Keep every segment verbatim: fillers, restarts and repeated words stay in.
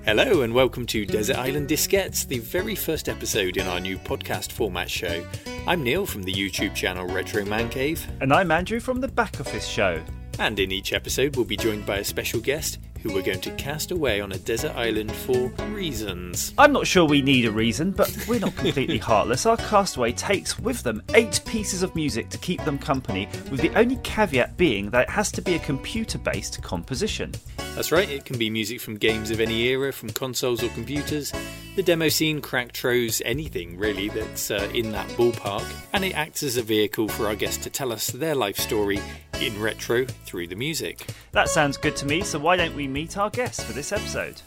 Hello and welcome to Desert Island Diskettes, the very first episode in our new podcast format show. I'm Neil from the YouTube channel Retro Man Cave. And I'm Andrew from the Back Office Show. And in each episode we'll be joined by a special guest who we're going to cast away on a desert island for reasons. I'm not sure we need a reason, but we're not completely heartless. Our castaway takes with them eight pieces of music to keep them company, with the only caveat being that it has to be a computer-based composition. That's right, it can be music from games of any era, from consoles or computers, the demo scene, crack tros, anything really that's uh, in that ballpark, and it acts as a vehicle for our guests to tell us their life story in retro through the music. That sounds good to me, so why don't we meet our guests for this episode?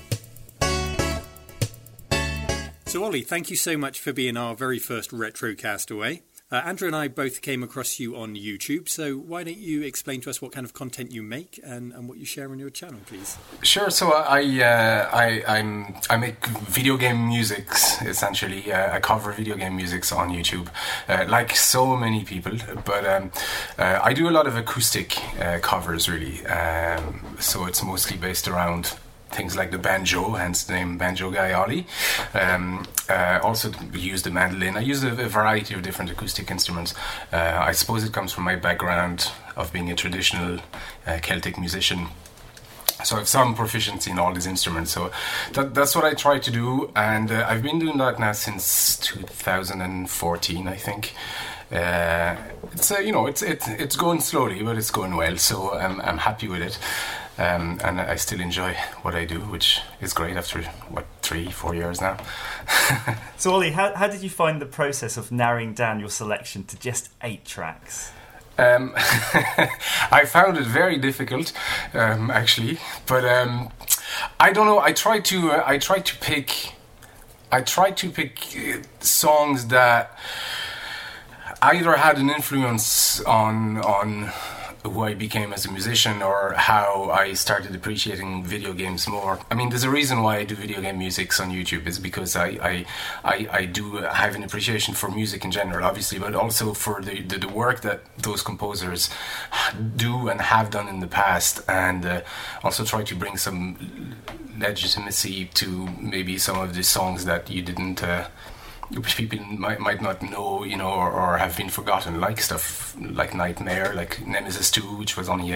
So Ollie, thank you so much for being our very first Retro Castaway. Uh, Andrew and I both came across you on YouTube, so why don't you explain to us what kind of content you make and, and what you share on your channel, please? Sure. So I uh, I I'm, I make video game musics, essentially. Uh, I cover video game musics on YouTube, uh, like so many people. But um, uh, I do a lot of acoustic uh, covers, really. Um, so it's mostly based around things like the banjo, hence the name Banjo Guy Ollie. Um, uh, also use the mandolin. I use a, a variety of different acoustic instruments. Uh, I suppose it comes from my background of being a traditional uh, Celtic musician. So I have some proficiency in all these instruments. So that, that's what I try to do, and uh, I've been doing that now since two thousand fourteen, I think. Uh, it's uh, you know it's it, it's going slowly, but it's going well. So I'm I'm happy with it. Um, and I still enjoy what I do, which is great after, what, three, four years now. So, Ollie, how, how did you find the process of narrowing down your selection to just eight tracks? Um, I found it very difficult, um, actually. But um, I don't know. I try to. Uh, I try to pick. I try to pick uh, songs that either had an influence on on. who I became as a musician, or how I started appreciating video games more. I mean, there's a reason why I do video game music on YouTube. It's because I I, I, I do have an appreciation for music in general, obviously, but also for the, the, the work that those composers do and have done in the past, and uh, also try to bring some legitimacy to maybe some of the songs that you didn't... Uh, which people might might not know, you know, or, or have been forgotten, like stuff like Nightmare, like Nemesis two, which was only a,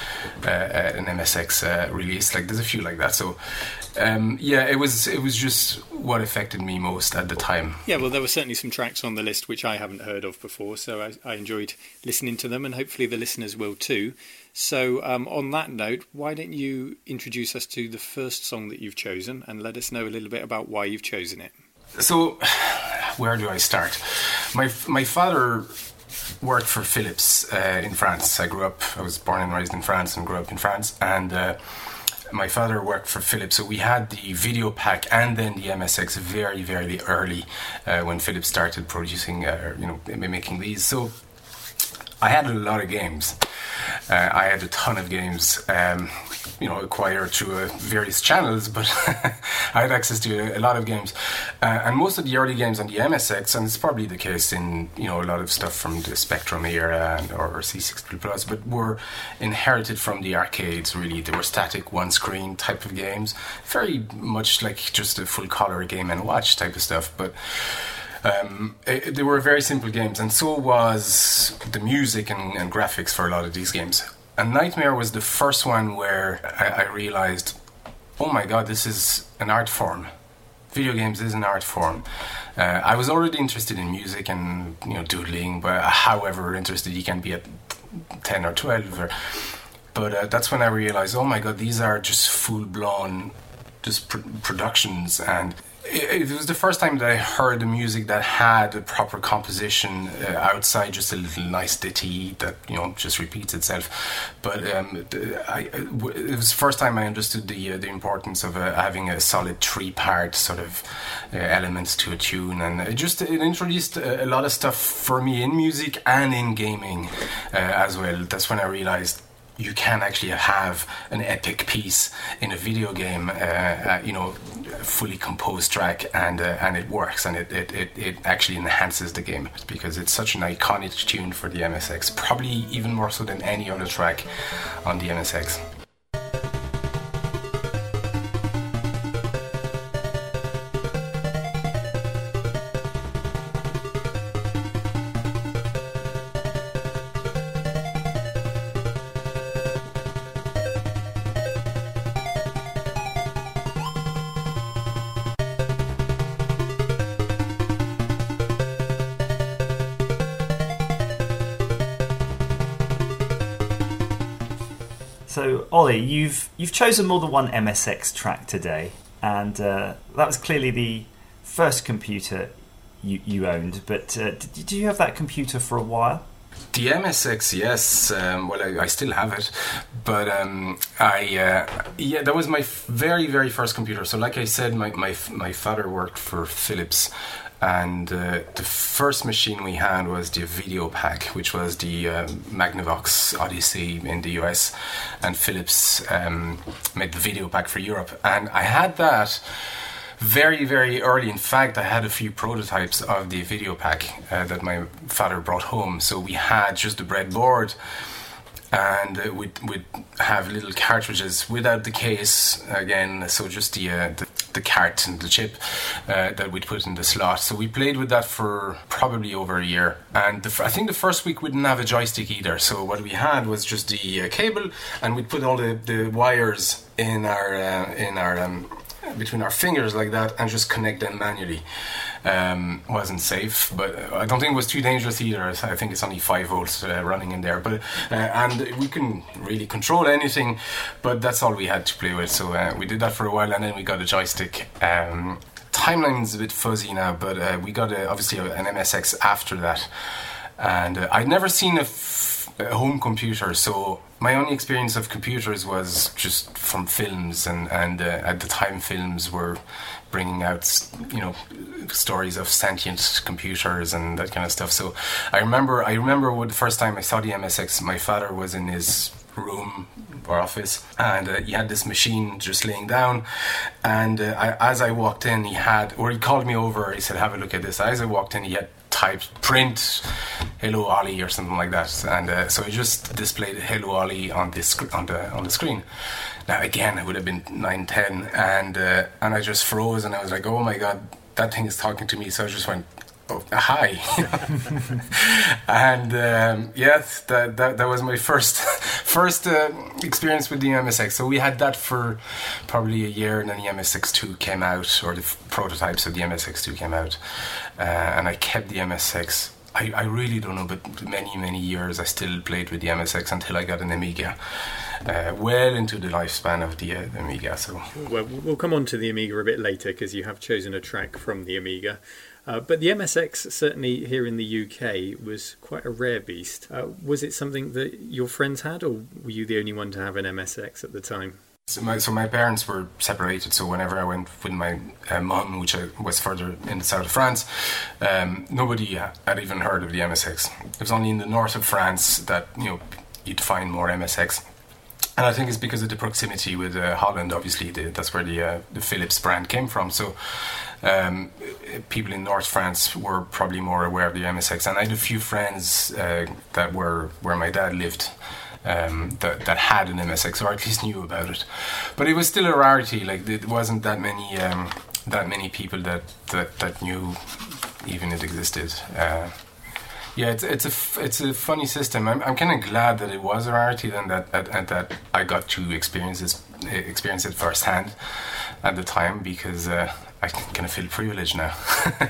uh, an M S X uh, release. Like, there's a few like that. So, um, yeah, it was it was just what affected me most at the time. Yeah, well, there were certainly some tracks on the list which I haven't heard of before, so I, I enjoyed listening to them, and hopefully the listeners will too. So, um, on that note, why don't you introduce us to the first song that you've chosen, and let us know a little bit about why you've chosen it. So, where do I start? My my father worked for Philips uh, in France. I grew up, I was born and raised in France and grew up in France. And uh, my father worked for Philips. So we had the video pack and then the M S X very, very early uh, when Philips started producing, uh, you know, making these. So I had a lot of games. Uh, I had a ton of games, um, you know, acquired through uh, various channels, but I had access to a, a lot of games. Uh, and most of the early games on the M S X, and it's probably the case in, you know, a lot of stuff from the Spectrum era and, or C sixty plus, but were inherited from the arcades, really. They were static one-screen type of games, very much like just a full-color Game and Watch type of stuff, but... Um, it, they were very simple games, and so was the music and, and graphics for a lot of these games. And Nightmare was the first one where I, I realized, oh my god, this is an art form. Video games is an art form. Uh, I was already interested in music and, you know, doodling, but however interested you can be at ten or twelve. Or, but uh, that's when I realized, oh my god, these are just full-blown just pr- productions, and it was the first time that I heard the music that had a proper composition uh, outside just a little nice ditty that, you know, just repeats itself. But um, I, it was the first time I understood the uh, the importance of uh, having a solid three-part sort of uh, elements to a tune, and it just it introduced a, a lot of stuff for me in music and in gaming uh, as well. That's when I realized you can actually have an epic piece in a video game, uh, uh, you know, fully composed track, and uh, and it works, and it, it, it, it actually enhances the game, because it's such an iconic tune for the M S X, probably even more so than any other track on the M S X. So, Ollie, you've you've chosen more than one M S X track today, and uh, that was clearly the first computer you, you owned. But uh, did, did you have that computer for a while? The M S X, yes. Um, well, I, I still have it, but um, I uh, yeah, that was my f- very very first computer. So, like I said, my my my father worked for Philips. And uh, the first machine we had was the VideoPack, which was the uh, Magnavox Odyssey in the U S, and Philips um, made the VideoPack for Europe. And I had that very, very early. In fact, I had a few prototypes of the VideoPack uh, that my father brought home. So we had just the breadboard, and uh, we'd, we'd have little cartridges without the case again, so just the uh, the, the cart and the chip uh, that we'd put in the slot. So we played with that for probably over a year, and the, I think the first week we didn't have a joystick either. So what we had was just the uh, cable, and we'd put all the, the wires in our uh, in our um, between our fingers like that, and just connect them manually. Um, wasn't safe, but I don't think it was too dangerous either. I think it's only five volts uh, running in there, but uh, and we couldn't really control anything, but that's all we had to play with. So uh, we did that for a while, and then we got a joystick. Um, timeline's a bit fuzzy now, but uh, we got a, obviously an M S X after that, and uh, I'd never seen a, f- a home computer, so my only experience of computers was just from films, and, and uh, at the time films were bringing out, you know, stories of sentient computers and that kind of stuff. So I remember I remember when the first time I saw the M S X, my father was in his room or office, and uh, he had this machine just laying down, and uh, I, as I walked in, he had, or he called me over, he said, have a look at this. As I walked in, he had typed print "Hello Ollie" or something like that, and uh, so he just displayed "Hello Ollie" on the sc- on the on the screen. Now again, I would have been nine, ten, and uh, and I just froze, and I was like, oh my god, that thing is talking to me. So I just went, oh, hi. And um, yes, that, that that was my first first uh, experience with the M S X. So we had that for probably a year, and then the M S X two came out, or the f- prototypes of the M S X two came out, uh, and I kept the M S X. I, I really don't know, but many, many years I still played with the M S X until I got an Amiga, uh, well into the lifespan of the, uh, the Amiga. So, well, we'll come on to the Amiga a bit later, because you have chosen a track from the Amiga. Uh, but the M S X, certainly here in the U K, was quite a rare beast. Uh, was it something that your friends had, or were you the only one to have an M S X at the time? So my, so my parents were separated, so whenever I went with my uh, mum, which I was further in the south of France, um, nobody had even heard of the M S X. It was only in the north of France that, you know, you'd find more M S X. And I think it's because of the proximity with uh, Holland, obviously, the, that's where the, uh, the Philips brand came from. So um, people in North France were probably more aware of the M S X. And I had a few friends uh, that were where my dad lived, Um, that, that had an M S X, or at least knew about it, but it was still a rarity. Like, it wasn't that many um, that many people that, that, that knew even it existed. Uh, yeah, it's it's a f- it's a funny system. I'm I'm kind of glad that it was a rarity, and that and, and that I got to experience this, experience it firsthand at the time, because uh, I kind of feel privileged now.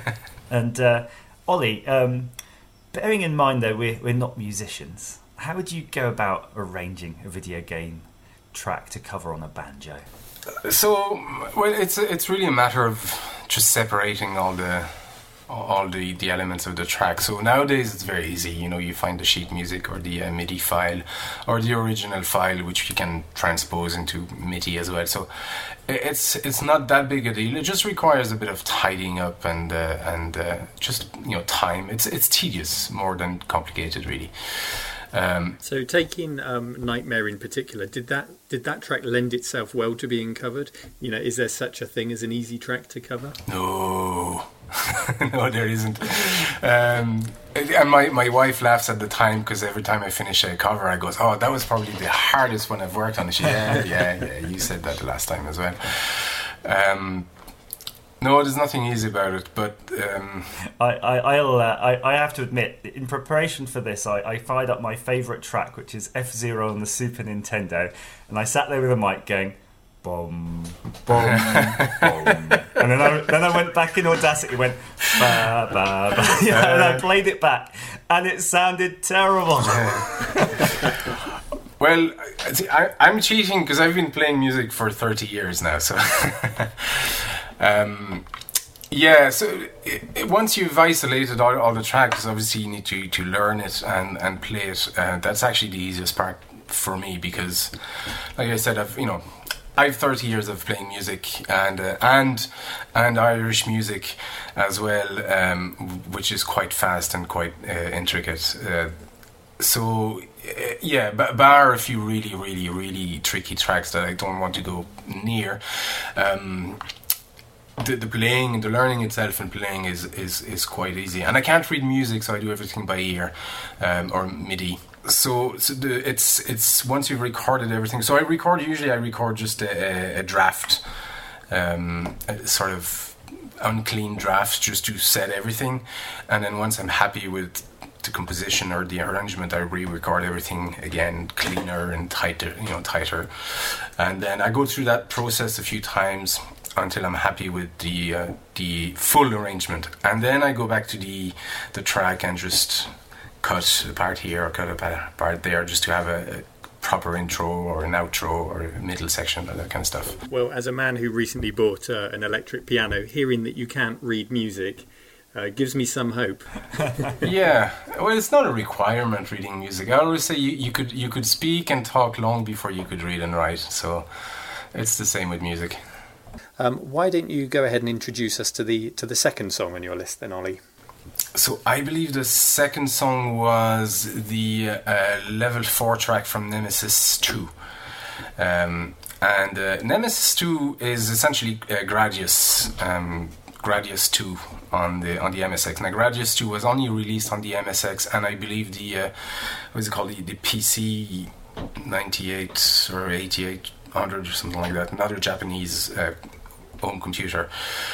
And uh, Ollie, um, bearing in mind though we're we're not musicians, how would you go about arranging a video game track to cover on a banjo? So, well, it's it's really a matter of just separating all the all the, the elements of the track. So nowadays it's very easy. You know, you find the sheet music or the uh, MIDI file or the original file, which you can transpose into MIDI as well. So it's it's not that big a deal. It just requires a bit of tidying up and uh, and uh, just, you know, time. It's it's tedious more than complicated, really. Um, so taking um, Nightmare in particular, did that did that track lend itself well to being covered? You know, is there such a thing as an easy track to cover? No, no, there isn't. Um, and my, my wife laughs at the time, because every time I finish a cover, I goes, "Oh, that was probably the hardest one I've worked on." She, yeah, yeah, yeah. You said that the last time as well. Um, No, there's nothing easy about it, but um... I, I, I'll, uh, I, I have to admit, in preparation for this, I, I fired up my favourite track, which is F-Zero on the Super Nintendo, and I sat there with a mic going, boom, boom, boom, and then I, then I went back in Audacity, went, ba, ba, ba, yeah, and I played it back, and it sounded terrible. Well, see, I, I'm cheating because I've been playing music for thirty years now. So, um, yeah. So it, it, once you've isolated all, all the tracks, obviously you need to, to learn it and, and play it. Uh, that's actually the easiest part for me because, like I said, I've you know. I have thirty years of playing music and uh, and and Irish music as well, um, which is quite fast and quite uh, intricate. Uh, so uh, yeah, bar a few really, really, really tricky tracks that I don't want to go near. Um, the, the playing, the learning itself and playing is, is, is quite easy. And I can't read music, so I do everything by ear um, or MIDI. So, so the, it's it's once you've recorded everything. So I record usually I record just a, a draft, um, a sort of unclean draft, just to set everything, and then once I'm happy with the composition or the arrangement, I re-record everything again, cleaner and tighter, you know, tighter, and then I go through that process a few times until I'm happy with the uh, the full arrangement, and then I go back to the the track and just cut a part here or cut a part there just to have a, a proper intro or an outro or a middle section, that kind of stuff. Well, as a man who recently bought uh, an electric piano, hearing that you can't read music uh, gives me some hope. Yeah, well, it's not a requirement reading music. I always say you, you could you could speak and talk long before you could read and write, so it's the same with music. Um, why don't you go ahead and introduce us to the to the second song on your list then, Ollie? So I believe the second song was the uh, level four track from Nemesis two. Um, and uh, Nemesis two is essentially uh, Gradius, um, Gradius two on the on the M S X. Now Gradius two was only released on the M S X, and I believe the, uh, what is it called, the, the P C ninety-eight or eighty-eight hundred or something like that, another Japanese uh, home computer.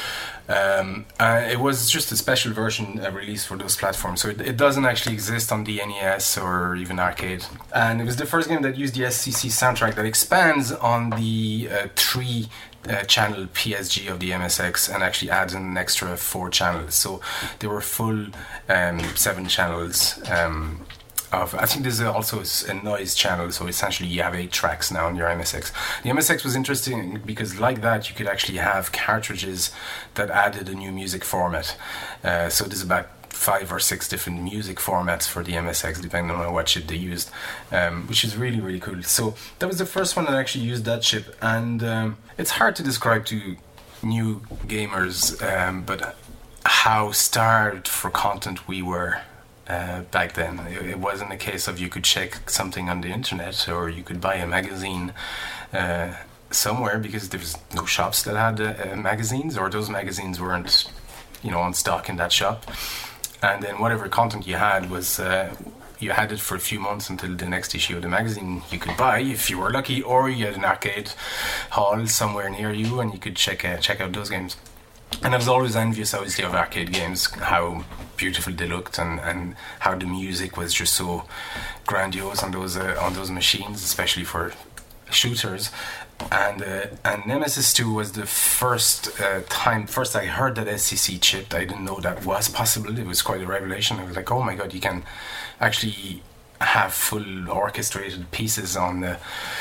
Um, uh, it was just a special version uh, released for those platforms, so it, it doesn't actually exist on the N E S or even arcade. And it was the first game that used the S C C soundtrack that expands on the uh, three uh, channel P S G of the M S X and actually adds an extra four channels. So there were full um, seven channels. Um, Of, I think there's also a noise channel, so essentially you have eight tracks now on your M S X. The M S X was interesting because, like that, you could actually have cartridges that added a new music format. Uh, so there's about five or six different music formats for the M S X, depending on what chip they used, um, which is really, really cool. So that was the first one that actually used that chip, and um, it's hard to describe to new gamers, um, but how starved for content we were. Uh, back then, it, it wasn't a case of you could check something on the internet or you could buy a magazine uh, somewhere, because there was no shops that had uh, uh, magazines, or those magazines weren't, you know, on stock in that shop. And then whatever content you had was uh, you had it for a few months until the next issue of the magazine you could buy if you were lucky, or you had an arcade hall somewhere near you and you could check uh, check out those games. And I was always envious, obviously, of arcade games, how beautiful they looked, and, and how the music was just so grandiose on those uh, on those machines, especially for shooters. And uh, and Nemesis two was the first uh, time, first I heard that S C C chip. I didn't know that was possible. It was quite a revelation. I was like, oh my god, you can actually have full orchestrated pieces on the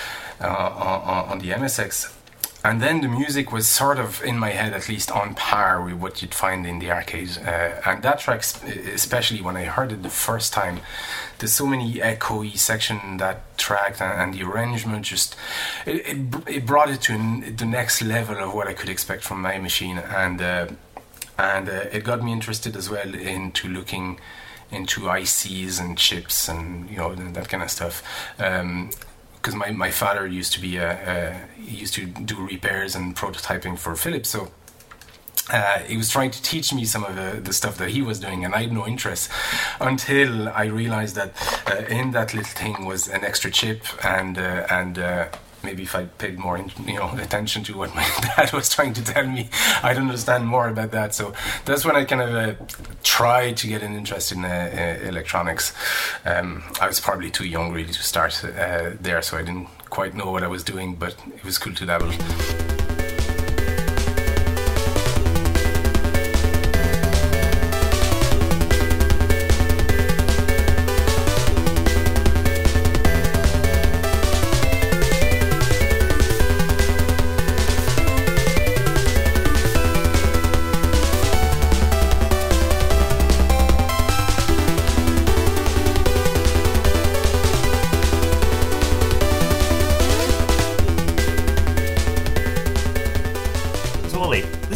uh, on, on the M S X. And then the music was sort of, in my head at least, on par with what you'd find in the arcade. Uh, and that track, especially when I heard it the first time, there's so many echoey section in that track, and, and the arrangement just, it, it, it brought it to an, the next level of what I could expect from my machine. And uh, and uh, it got me interested as well into looking into I Cs and chips and, you know, that kind of stuff. Um, Because my, my father used to be a, uh, he used to do repairs and prototyping for Philips, so uh, he was trying to teach me some of the, the stuff that he was doing, and I had no interest until I realized that uh, in that little thing was an extra chip, and uh, and uh, maybe if I paid more, you know, attention to what my dad was trying to tell me, I'd understand more about that. So that's when I kind of uh, tried to get an interest in uh, uh, electronics. Um, I was probably too young really to start uh, there, so I didn't quite know what I was doing, but it was cool to dabble.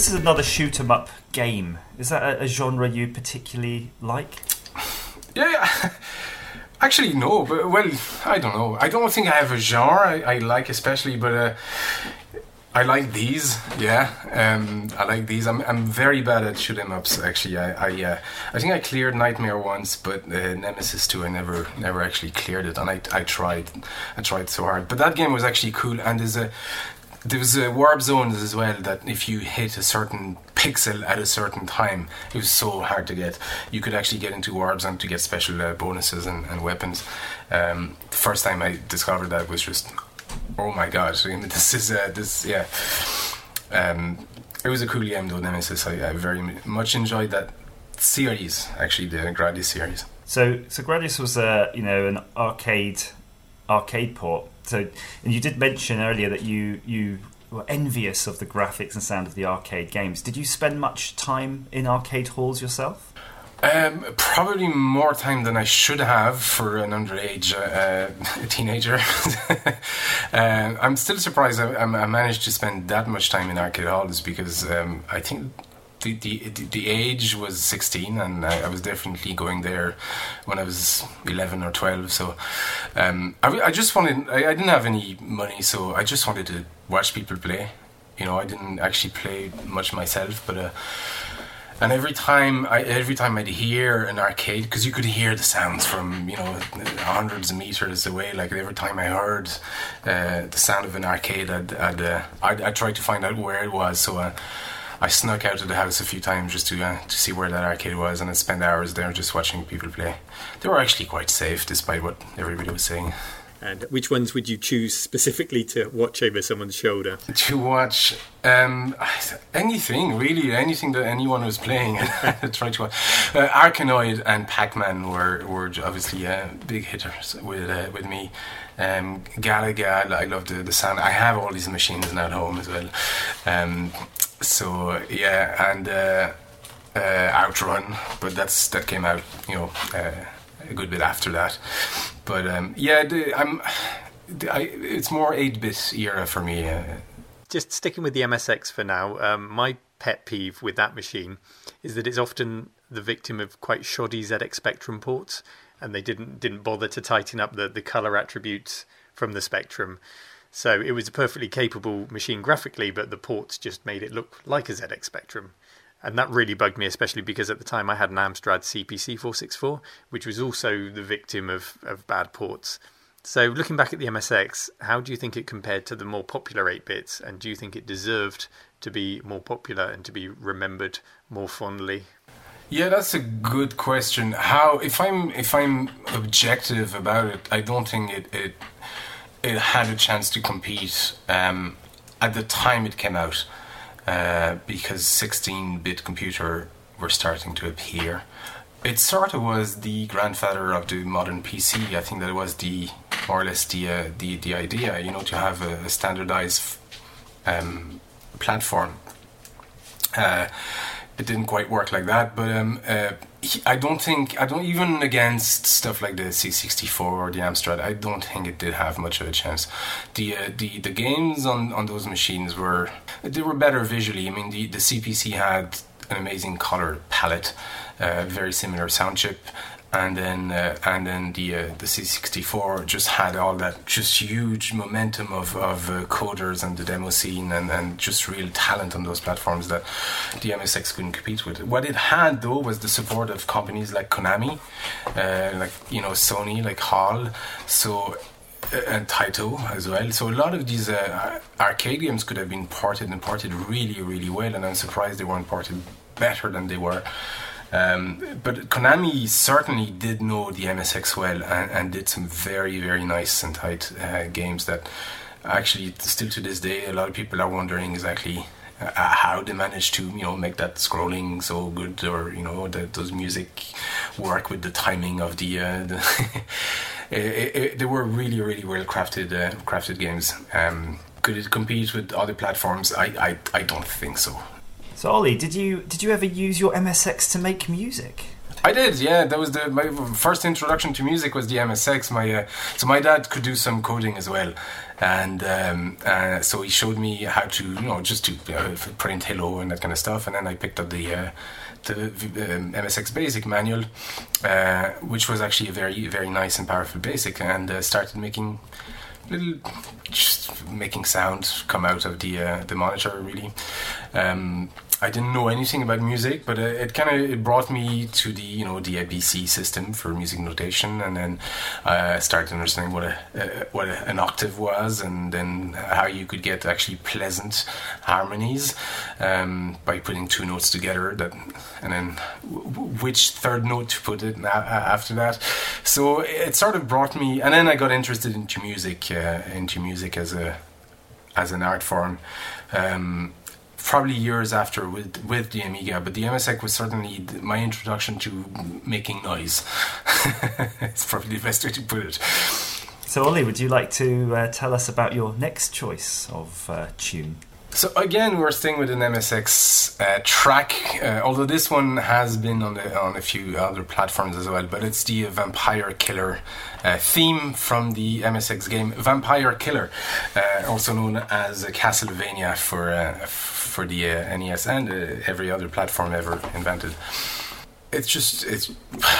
this is another shoot 'em up game. Is that a, a genre you particularly like? Yeah, actually no, but well, I don't know. I don't think I have a genre I, I like especially, but uh, I like these. Yeah, um, I like these. I'm I'm very bad at shoot 'em ups. Actually, I I, uh, I think I cleared Nightmare once, but uh, Nemesis two I never never actually cleared it, and I I tried I tried so hard. But that game was actually cool, and there's a there was a warp zones as well that if you hit a certain pixel at a certain time, it was so hard to get. You could actually get into warp zones to get special uh, bonuses and, and weapons. Um, the first time I discovered that was just, oh my god! I mean, this is uh, this yeah. Um, it was a cool game though, Nemesis. I, I very much enjoyed that series. Actually, the Gradius series. So, so Gradius was a you know an arcade arcade port. So, and you did mention earlier that you you were envious of the graphics and sound of the arcade games. Did you spend much time in arcade halls yourself? Um, probably more time than I should have for an underage uh, teenager. um, I'm still surprised I, I managed to spend that much time in arcade halls because um, I think the, the the age was sixteen and I, I was definitely going there when I was eleven or twelve. So um, I, I just wanted, I, I didn't have any money, so I just wanted to watch people play. You know, I didn't actually play much myself, but uh, and every time I every time I'd hear an arcade, because you could hear the sounds from, you know, hundreds of meters away. Like every time I heard uh, the sound of an arcade, I'd I'd, uh, I'd I'd try to find out where it was. So uh, I snuck out of the house a few times just to uh, to see where that arcade was, and I'd spend hours there just watching people play. They were actually quite safe, despite what everybody was saying. And which ones would you choose specifically to watch over someone's shoulder? To watch um, anything, really, anything that anyone was playing. I tried to watch. Uh, Arkanoid and Pac-Man were, were obviously uh, big hitters with uh, with me. Um, Galaga, I love the, the sound. I have all these machines now at home as well. Um, so yeah, and uh, uh, Outrun, but that's that came out, you know, uh, a good bit after that. But um, yeah, the, I'm. The, I, it's more eight-bit era for me. Uh. Just sticking with the M S X for now. Um, my pet peeve with that machine is that it's often the victim of quite shoddy Z X Spectrum ports, and they didn't didn't bother to tighten up the, the color attributes from the Spectrum. So it was a perfectly capable machine graphically, but the ports just made it look like a Z X Spectrum. And that really bugged me, especially because at the time I had an Amstrad C P C four sixty-four, which was also the victim of, of bad ports. So looking back at the M S X, how do you think it compared to the more popular eight-bits? And do you think it deserved to be more popular and to be remembered more fondly? Yeah, that's a good question. How, if I'm if I'm objective about it, I don't think it it, it had a chance to compete um, at the time it came out. Uh, because sixteen-bit computer were starting to appear. It sort of was the grandfather of the modern P C. I think that was the more or less the uh, the, the idea, you know, to have a, a standardized um, platform. Uh, it didn't quite work like that, but um, uh, I don't think, I don't even against stuff like the C sixty-four or the Amstrad, I don't think it did have much of a chance. The uh, the the games on, on those machines were, they were better visually. I mean, the, the C P C had an amazing color palette, uh, very similar sound chip, and then uh, and then the uh, the C sixty-four just had all that just huge momentum of of uh, coders and the demo scene and, and just real talent on those platforms that the M S X couldn't compete with. What it had though was the support of companies like Konami, uh, like you know Sony, like HAL, so uh, and Taito as well. So a lot of these uh, arcade games could have been ported and ported really really well, and I'm surprised they weren't ported better than they were. Um, but Konami certainly did know the M S X well and, and did some very, very nice and tight uh, games that actually still to this day a lot of people are wondering exactly uh, how they managed to, you know, make that scrolling so good, or you know, that those music work with the timing of the. Uh, the it, it, it, they were really, really well crafted, uh, crafted games. Um, could it compete with other platforms? I, I, I don't think so. So Ollie, did you did you ever use your M S X to make music? I did, yeah. That was the my first introduction to music was the M S X. My uh, so my dad could do some coding as well, and um, uh, so he showed me how to, you know, just to uh, print hello and that kind of stuff. And then I picked up the uh, the um, M S X Basic manual, uh, which was actually a very very nice and powerful basic, and uh, started making little just making sound come out of the uh, the monitor really. Um, I didn't know anything about music, but uh, it kind of it brought me to the you know the A B C system for music notation, and then I uh, started understanding what a uh, what a, an octave was, and then how you could get actually pleasant harmonies um, by putting two notes together. That and then w- which third note to put it na- after that. So it sort of brought me, and then I got interested into music, uh, into music as a as an art form. Um, Probably years after with with the Amiga, but the M S X was certainly my introduction to making noise. It's probably the best way to put it. So, Ollie, would you like to uh, tell us about your next choice of uh, tune? So again, we're staying with an M S X uh, track, uh, although this one has been on the, on a few other platforms as well. But it's the Vampire Killer uh, theme from the M S X game Vampire Killer, uh, also known as Castlevania for uh, for the uh, N E S and uh, every other platform ever invented. It's just, it's,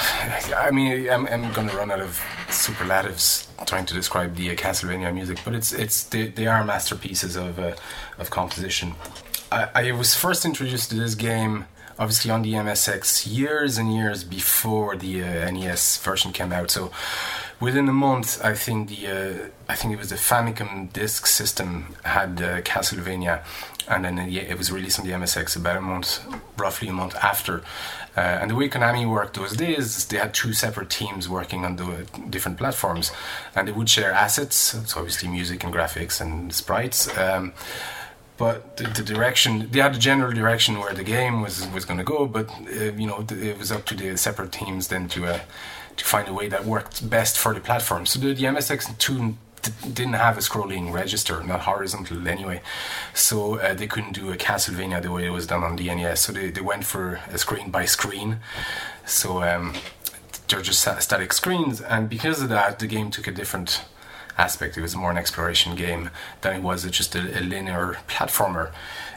I mean, I'm, I'm going to run out of superlatives trying to describe the uh, Castlevania music, but it's, it's, they, they are masterpieces of, uh, of composition. I, I was first introduced to this game, obviously on the M S X, years and years before the uh, N E S version came out. So within a month, I think the, uh, I think it was the Famicom Disk System had uh, Castlevania, and then uh, yeah, it was released on the M S X about a month, roughly a month after. Uh, and the way Konami worked those days, they had two separate teams working on the different platforms, and they would share assets, so obviously music and graphics and sprites. Um, but the, the direction, they had a general direction where the game was was going to go, but uh, you know, it was up to the separate teams then to uh, to find a way that worked best for the platform. So the, the M S X two didn't have a scrolling register, not horizontal anyway, so uh, they couldn't do a Castlevania the way it was done on the N E S, so they, they went for a screen by screen, so um, they're just static screens, and because of that the game took a different aspect. It was more an exploration game than it was just a, a linear platformer,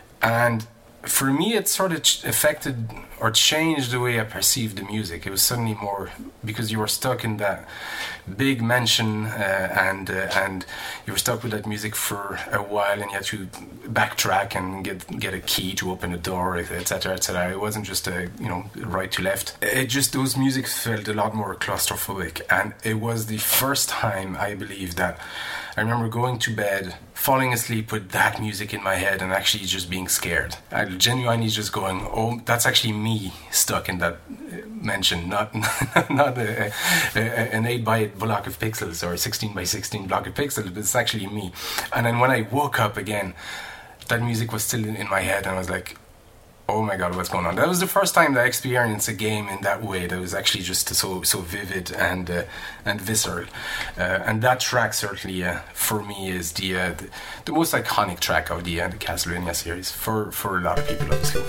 and for me it sort of ch- affected or changed the way I perceived the music. It was suddenly more, because you were stuck in that big mansion uh, and uh, and you were stuck with that music for a while, and you had to backtrack and get get a key to open a door, etc, etc. It wasn't just a, you know, right to left. It just, those music felt a lot more claustrophobic, and it was the first time, I believe, that I remember going to bed, falling asleep with that music in my head and actually just being scared. I genuinely just going, oh, that's actually me stuck in that mansion, not not a, a, an eight by eight block of pixels or a sixteen by sixteen block of pixels, but it's actually me. And then when I woke up again, that music was still in, in my head, and I was like, oh my god, what's going on? That was the first time that I experienced a game in that way that was actually just so so vivid and uh, and visceral. Uh, and that track certainly, uh, for me, is the, uh, the the most iconic track of the, uh, the Castlevania series for, for a lot of people, obviously.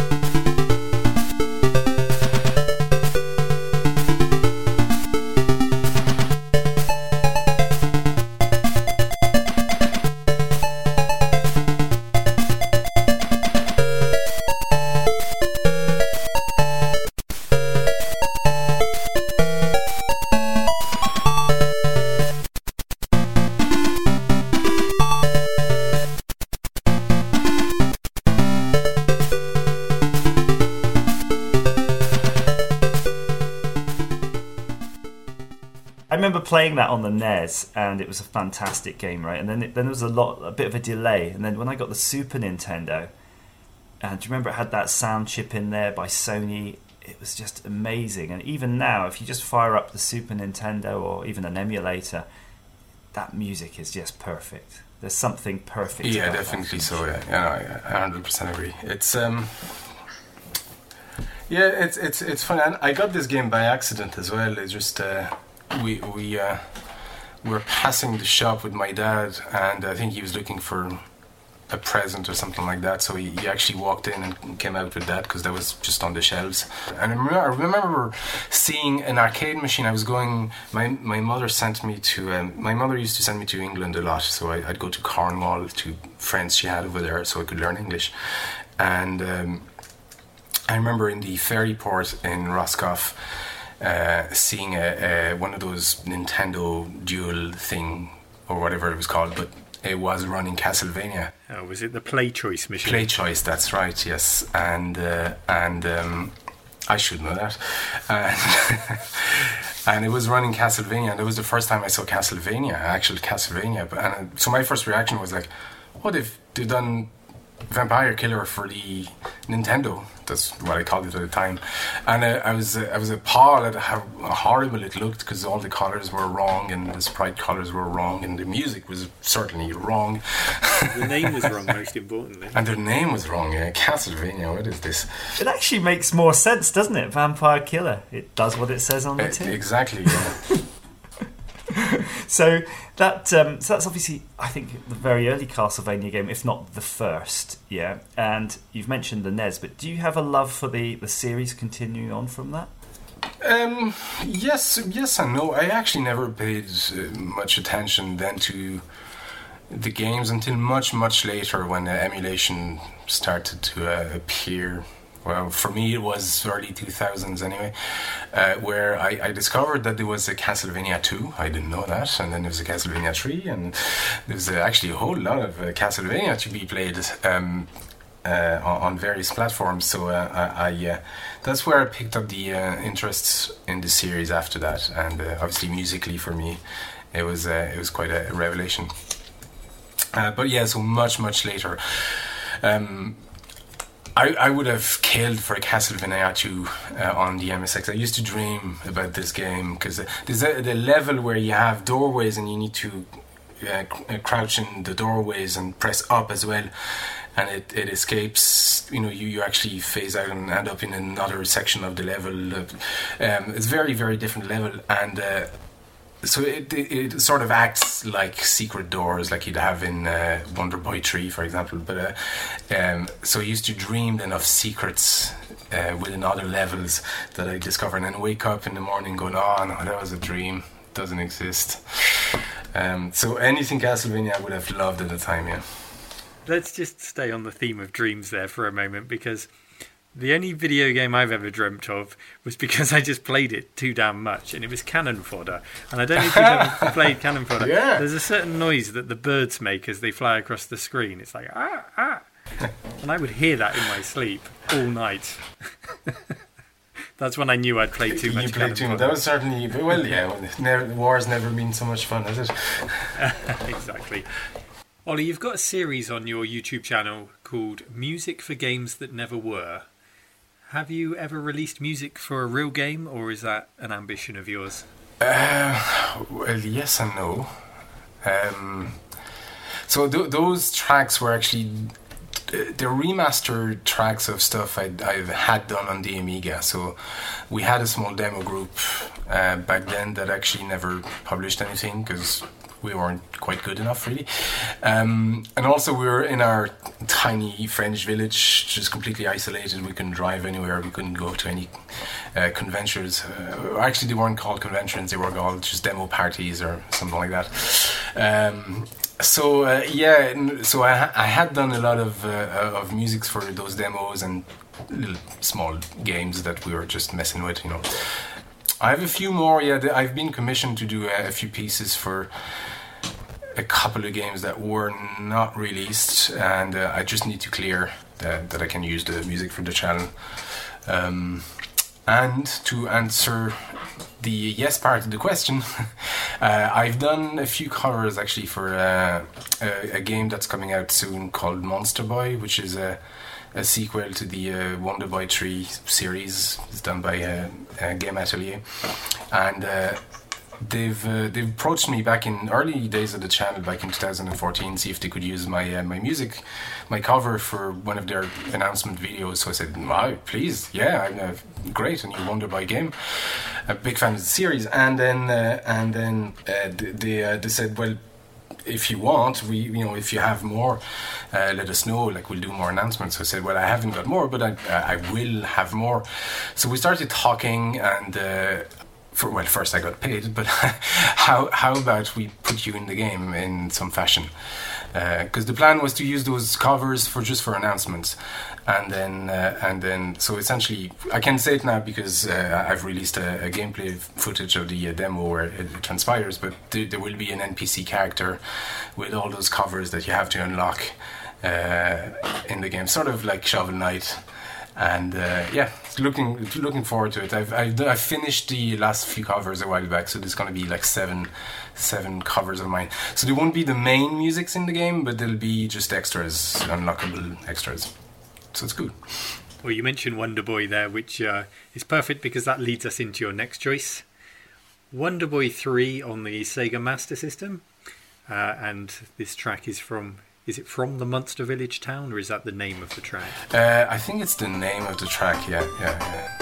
Playing that on the N E S, and it was a fantastic game, right? And then it, then there was a lot, a bit of a delay, and then when I got the Super Nintendo, and do you remember it had that sound chip in there by Sony? It was just amazing. And even now, if you just fire up the Super Nintendo or even an emulator, that music is just perfect. There's something perfect. Yeah, definitely so. Yeah, yeah, I one hundred percent agree. It's um. Yeah, it's it's it's fun. And I got this game by accident as well. It's just. Uh, We we uh, were passing the shop with my dad, and I think he was looking for a present or something like that. So he, he actually walked in and came out with that because that was just on the shelves. And I remember, I remember seeing an arcade machine. I was going. My my mother sent me to. Um, my mother used to send me to England a lot, so I, I'd go to Cornwall to friends she had over there, so I could learn English. And um, I remember in the ferry port in Roscoff. Uh, seeing a, a one of those Nintendo Dual thing or whatever it was called, but it was running Castlevania. Oh, was it the Play Choice machine? Play Choice, that's right, yes. And uh, and um, I should know that. And, and it was running Castlevania, and it was the first time I saw Castlevania, actual Castlevania. But, and uh, so my first reaction was like, "Oh, they've they've done Vampire Killer for the Nintendo." That's what I called it at the time, and uh, I was uh, I was appalled at how horrible it looked because all the colours were wrong and the sprite colours were wrong and the music was certainly wrong. The name was wrong, most importantly. And the name was wrong. Yeah, Castlevania. What is this? It actually makes more sense, doesn't it? Vampire Killer. It does what it says on the Uh, tin. exactly. Yeah. So that um, so that's obviously, I think, the very early Castlevania game, if not the first. Yeah, and you've mentioned the N E S, but do you have a love for the, the series continuing on from that? Um, yes, yes and no. I actually never paid uh, much attention then to the games until much, much later when uh, emulation started to uh, appear. Well, for me it was early two thousands anyway, uh, where I, I discovered that there was a Castlevania two. I didn't know that. And then there was a Castlevania three, and there was uh, actually a whole lot of uh, Castlevania to be played um, uh, on, on various platforms. So uh, I, I uh, that's where I picked up the uh, interest in the series after that. And uh, obviously musically for me, it was uh, it was quite a revelation. Uh, but yeah, so much, much later. Um, I, I would have killed for a Castlevania two uh, on the M S X. I used to dream about this game because there's a, the level where you have doorways and you need to uh, crouch in the doorways and press up as well, and it, it escapes. You know, you, you actually phase out and end up in another section of the level. Um, it's very, very different level, and uh, so it, it it sort of acts like secret doors, like you'd have in uh, Wonder Boy three, for example. But uh, um, so I used to dream then of secrets uh, within other levels that I discovered, and then wake up in the morning going, "Oh no, that was a dream. It doesn't exist." Um, so anything Castlevania I would have loved at the time. Yeah. Let's just stay on the theme of dreams there for a moment, because the only video game I've ever dreamt of was because I just played it too damn much, and it was Cannon Fodder. And I don't know if you've ever played Cannon Fodder. Yeah. There's a certain noise that the birds make as they fly across the screen. It's like, ah, ah. And I would hear that in my sleep all night. That's when I knew I'd played too much You Cannon played too Fodder. much. That was certainly, well, yeah, well, never, war's never been so much fun, has it? Exactly. Ollie, you've got a series on your YouTube channel called Music for Games That Never Were. Have you ever released music for a real game, or is that an ambition of yours? Uh, well, yes and no. Um, so th- those tracks were actually uh, the remastered tracks of stuff I'd, I had done on the Amiga. So we had a small demo group uh, back then that actually never published anything because we weren't quite good enough, really. Um, and also we were in our tiny French village, just completely isolated. We couldn't drive anywhere. We couldn't go to any uh, conventions. Uh, actually, they weren't called conventions. They were called just demo parties or something like that. Um, so, uh, yeah, n- so I, ha- I had done a lot of, uh, of music for those demos and little small games that we were just messing with, you know. I have a few more. Yeah, th- I've been commissioned to do a, a few pieces for a couple of games that were not released, and uh, I just need to clear that, that I can use the music for the channel. Um, and to answer the yes part of the question, uh, I've done a few covers actually for uh, a, a game that's coming out soon called Monster Boy, which is a a sequel to the uh, Wonder Boy three series. It's done by uh, uh, Game Atelier, and uh, they've uh, they've approached me back in early days of the channel, back in two thousand fourteen, see if they could use my uh, my music, my cover for one of their announcement videos. So I said, "Wow, please, yeah, I'm uh, great, a new Wonder Boy game. I'm a big fan of the series." And then uh, and then uh, they uh, they said, "Well, if you want, we, you know, if you have more, uh, let us know. Like, we'll do more announcements. So I said, well, I haven't got more, but I, I will have more. So we started talking, and uh, for, well, first I got paid, but how how about we put you in the game in some fashion? Because uh, the plan was to use those covers for just for announcements, and then uh, and then so essentially I can say it now because uh, I've released a, a gameplay footage of the uh, demo where it, it transpires. But th- there will be an N P C character with all those covers that you have to unlock uh, in the game, sort of like Shovel Knight. And uh, yeah, looking looking forward to it. I've, I've I've finished the last few covers a while back, so there's going to be like seven seven covers of mine. So there won't be the main musics in the game, but there'll be just extras, unlockable extras. So it's good. Well, you mentioned Wonder Boy there, which uh, is perfect because that leads us into your next choice. Wonder Boy three on the Sega Master System, uh, and this track is from. Is it From the Monster Village Town, or is that the name of the track? Uh, I think it's the name of the track, yeah, yeah, yeah.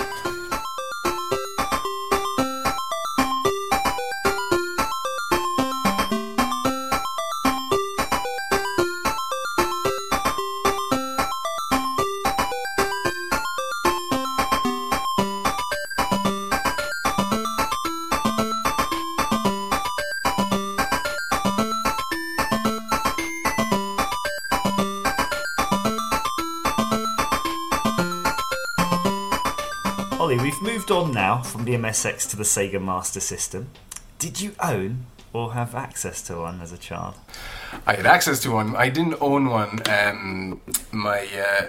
We've moved on now from the M S X to the Sega Master System. Did you own or have access to one as a child? I had access to one. I didn't own one. Um, my, uh,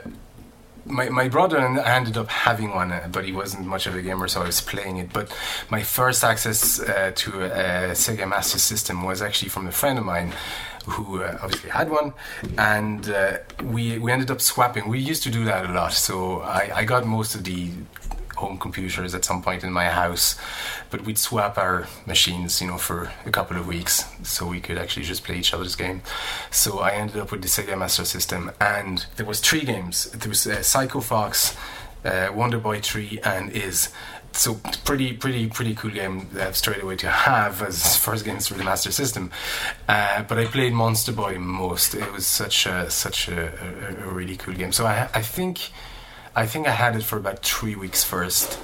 my my brother ended up having one, uh, but he wasn't much of a gamer, so I was playing it. But my first access uh, to a Sega Master System was actually from a friend of mine who uh, obviously had one, and uh, we we ended up swapping. We used to do that a lot, so I, I got most of the home computers at some point in my house, but we'd swap our machines, you know, for a couple of weeks so we could actually just play each other's game. So I ended up with the Sega Master System, and there was three games. There was uh, Psycho Fox, uh, Wonder Boy three, and Is. So pretty, pretty, pretty cool game uh, straight away to have as first games for the Master System. Uh, but I played Monster Boy most. It was such a such a, a, a really cool game. So I, I think. I think I had it for about three weeks first,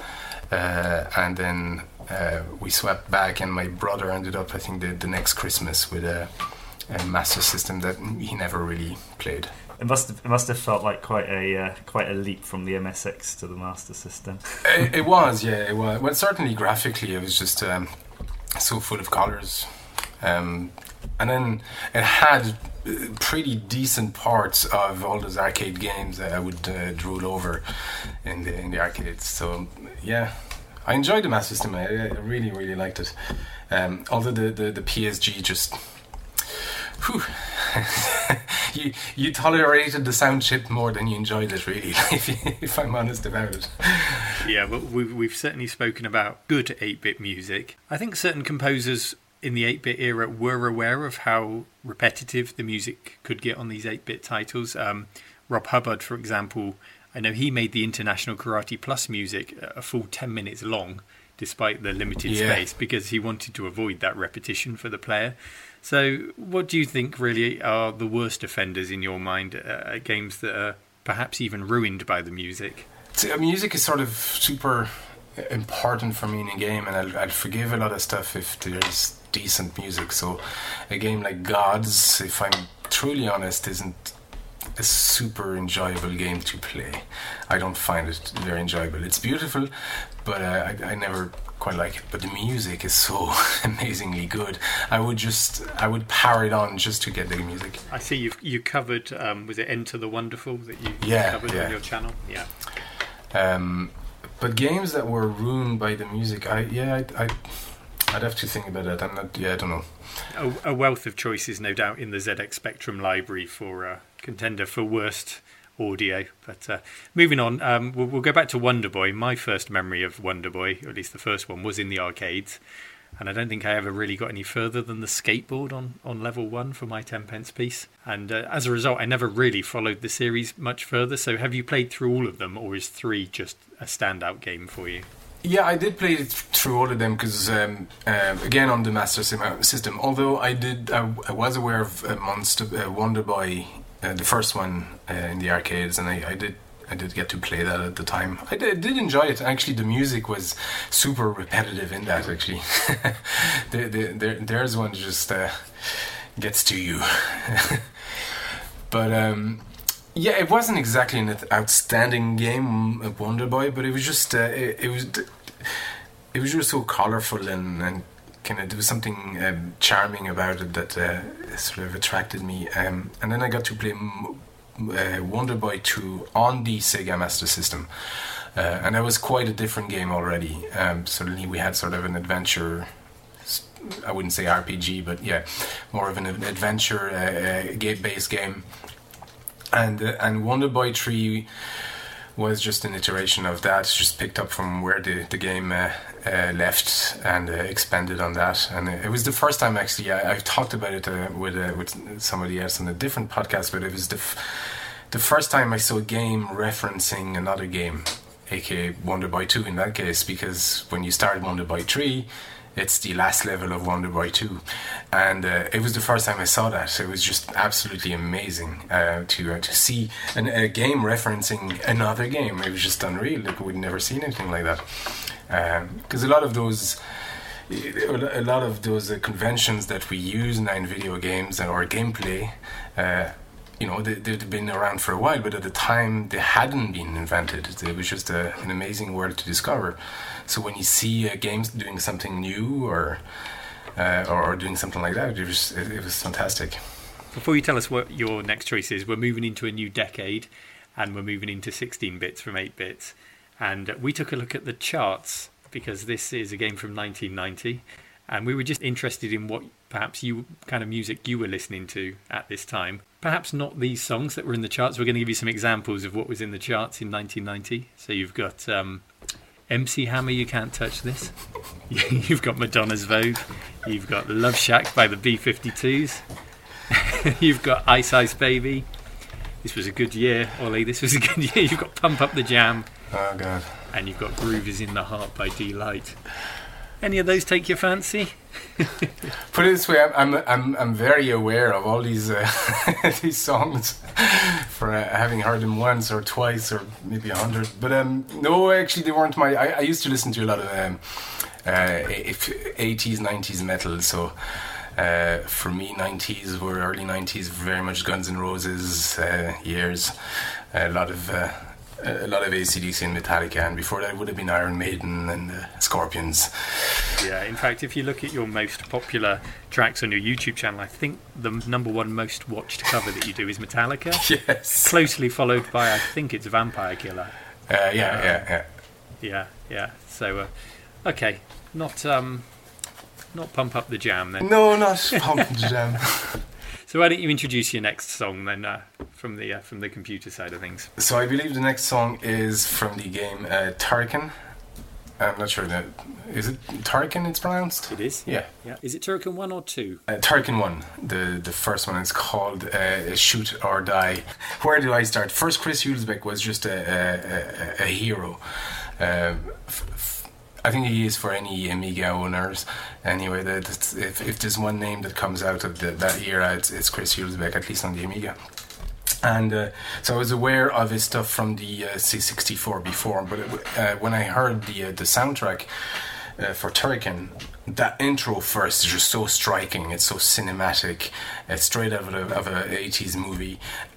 uh, and then uh, we swapped back, and my brother ended up, I think, the, the next Christmas with a, a Master System that he never really played. It must have, it must have felt like quite a uh, quite a leap from the M S X to the Master System. it, it was, yeah, it was. Well, certainly graphically, it was just um, so full of colours, um, and then it had pretty decent parts of all those arcade games that I would uh, drool over in the in the arcades. So yeah, I enjoyed the Master System. I, I really really liked it. Um, although the, the, the P S G just, whew, you you tolerated the sound chip more than you enjoyed it, really. if, if I'm honest about it. Yeah, but we've we've certainly spoken about good eight-bit music. I think certain composers in the eight-bit era were aware of how repetitive the music could get on these eight-bit titles. Um, Rob Hubbard, for example, I know he made the International Karate Plus music a full ten minutes long, despite the limited yeah. space, because he wanted to avoid that repetition for the player. So what do you think really are the worst offenders in your mind uh, at games that are perhaps even ruined by the music? So, music is sort of super important for me in a game, and I'll, I'll forgive a lot of stuff if there's decent music. So a game like Gods, if I'm truly honest, isn't a super enjoyable game to play. I don't find it very enjoyable. It's beautiful, but uh, I, I never quite like it. But the music is so amazingly good. I would just, I would power it on just to get the music. I see you've you covered. Um, was it Enter the Wonderful that you yeah, covered yeah. on your channel? Yeah. Um, but games that were ruined by the music, I yeah, I. I I'd have to think about that. I'm not. Yeah, I don't know. A, a wealth of choices, no doubt, in the Z X Spectrum library for uh, contender for worst audio. But uh, moving on, um, we'll, we'll go back to Wonder Boy. My first memory of Wonder Boy, or at least the first one, was in the arcades, and I don't think I ever really got any further than the skateboard on, on level one for my ten pence piece. And uh, as a result, I never really followed the series much further. So, have you played through all of them, or is three just a standout game for you? Yeah, I did play th- through all of them because, um, uh, again, on the Master Sim- System. Although I did, I, I was aware of uh, Monster uh, Wonder Boy, uh, the first one uh, in the arcades, and I, I did, I did get to play that at the time. I did, did enjoy it. Actually, the music was super repetitive in that. Actually, the, the, there, there's one just uh, gets to you. But um, yeah, it wasn't exactly an outstanding game, Wonder Boy, but it was just uh, it, it was it was just so colourful and, and kind of there was something um, charming about it that uh, sort of attracted me. Um, and then I got to play uh, Wonder Boy two on the Sega Master System, uh, and that was quite a different game already. Um, suddenly we had sort of an adventure. I wouldn't say R P G, but yeah, more of an adventure uh, uh, game-based game. And uh, and Wonder Boy three was just an iteration of that, just picked up from where the the game uh, uh, left and uh, expanded on that. And it was the first time actually I, I've talked about it uh, with uh, with somebody else on a different podcast, but it was the f- the first time I saw a game referencing another game, aka Wonder Boy two in that case, because when you start Wonder Boy three, it's the last level of Wonder Boy two, and uh, it was the first time I saw that. It was just absolutely amazing uh, to uh, to see an, a game referencing another game. It was just unreal. Like, we'd never seen anything like that. Because um, a lot of those, a lot of those uh, conventions that we use now in video games or gameplay, uh, you know, they, they've been around for a while, but at the time they hadn't been invented. It was just a, an amazing world to discover. So when you see uh, games doing something new or, uh, or or doing something like that, it was it, it was fantastic. Before you tell us what your next choice is, we're moving into a new decade, and we're moving into sixteen bits from eight bits. And we took a look at the charts because this is a game from nineteen ninety, and we were just interested in what perhaps you kind of music you were listening to at this time. Perhaps not these songs that were in the charts. We're going to give you some examples of what was in the charts in nineteen ninety. So you've got Um, M C Hammer, You Can't Touch This. You've got Madonna's Vogue. You've got Love Shack by the B fifty-twos. You've got Ice Ice Baby. This was a good year, Ollie. This was a good year. You've got Pump Up the Jam. Oh, God. And you've got Groove Is in the Heart by D-Light. Any of those take your fancy? Put it this way, I'm I'm I'm, I'm very aware of all these uh, these songs for uh, having heard them once or twice or maybe a hundred. But um, no, actually, they weren't my. I, I used to listen to a lot of um, uh, eighties, nineties metal. So uh, for me, nineties were early nineties, very much Guns N' Roses uh, years. A lot of. Uh, A lot of A C D C and Metallica, and before that it would have been Iron Maiden and uh, Scorpions. Yeah, in fact, if you look at your most popular tracks on your YouTube channel, I think the number one most watched cover that you do is Metallica. Yes. Closely followed by, I think it's Vampire Killer. Uh, yeah, um, yeah, yeah. Yeah, yeah. So, uh, okay, not um, not Pump Up the Jam then. No, not Pump Up the Jam. So why don't you introduce your next song then, uh, from the uh, from the computer side of things? So I believe the next song is from the game uh, Turrican. I'm not sure that is it Turrican. It's pronounced. It is. Yeah, yeah. Is it Turrican one or two? Uh, Turrican one. The the first one is called uh, Shoot or Die. Where do I start? First, Chris Hulsbeck was just a a, a, a hero. Uh, f- f- I think he is for any Amiga owners. Anyway, that if, if there's one name that comes out of the, that era, it's, it's Chris Hulsbeck, at least on the Amiga. And uh, so I was aware of his stuff from the uh, C sixty-four before, but it, uh, when I heard the uh, the soundtrack uh, for Turrican, that intro first is just so striking. It's so cinematic. It's straight out of, of an eighties movie.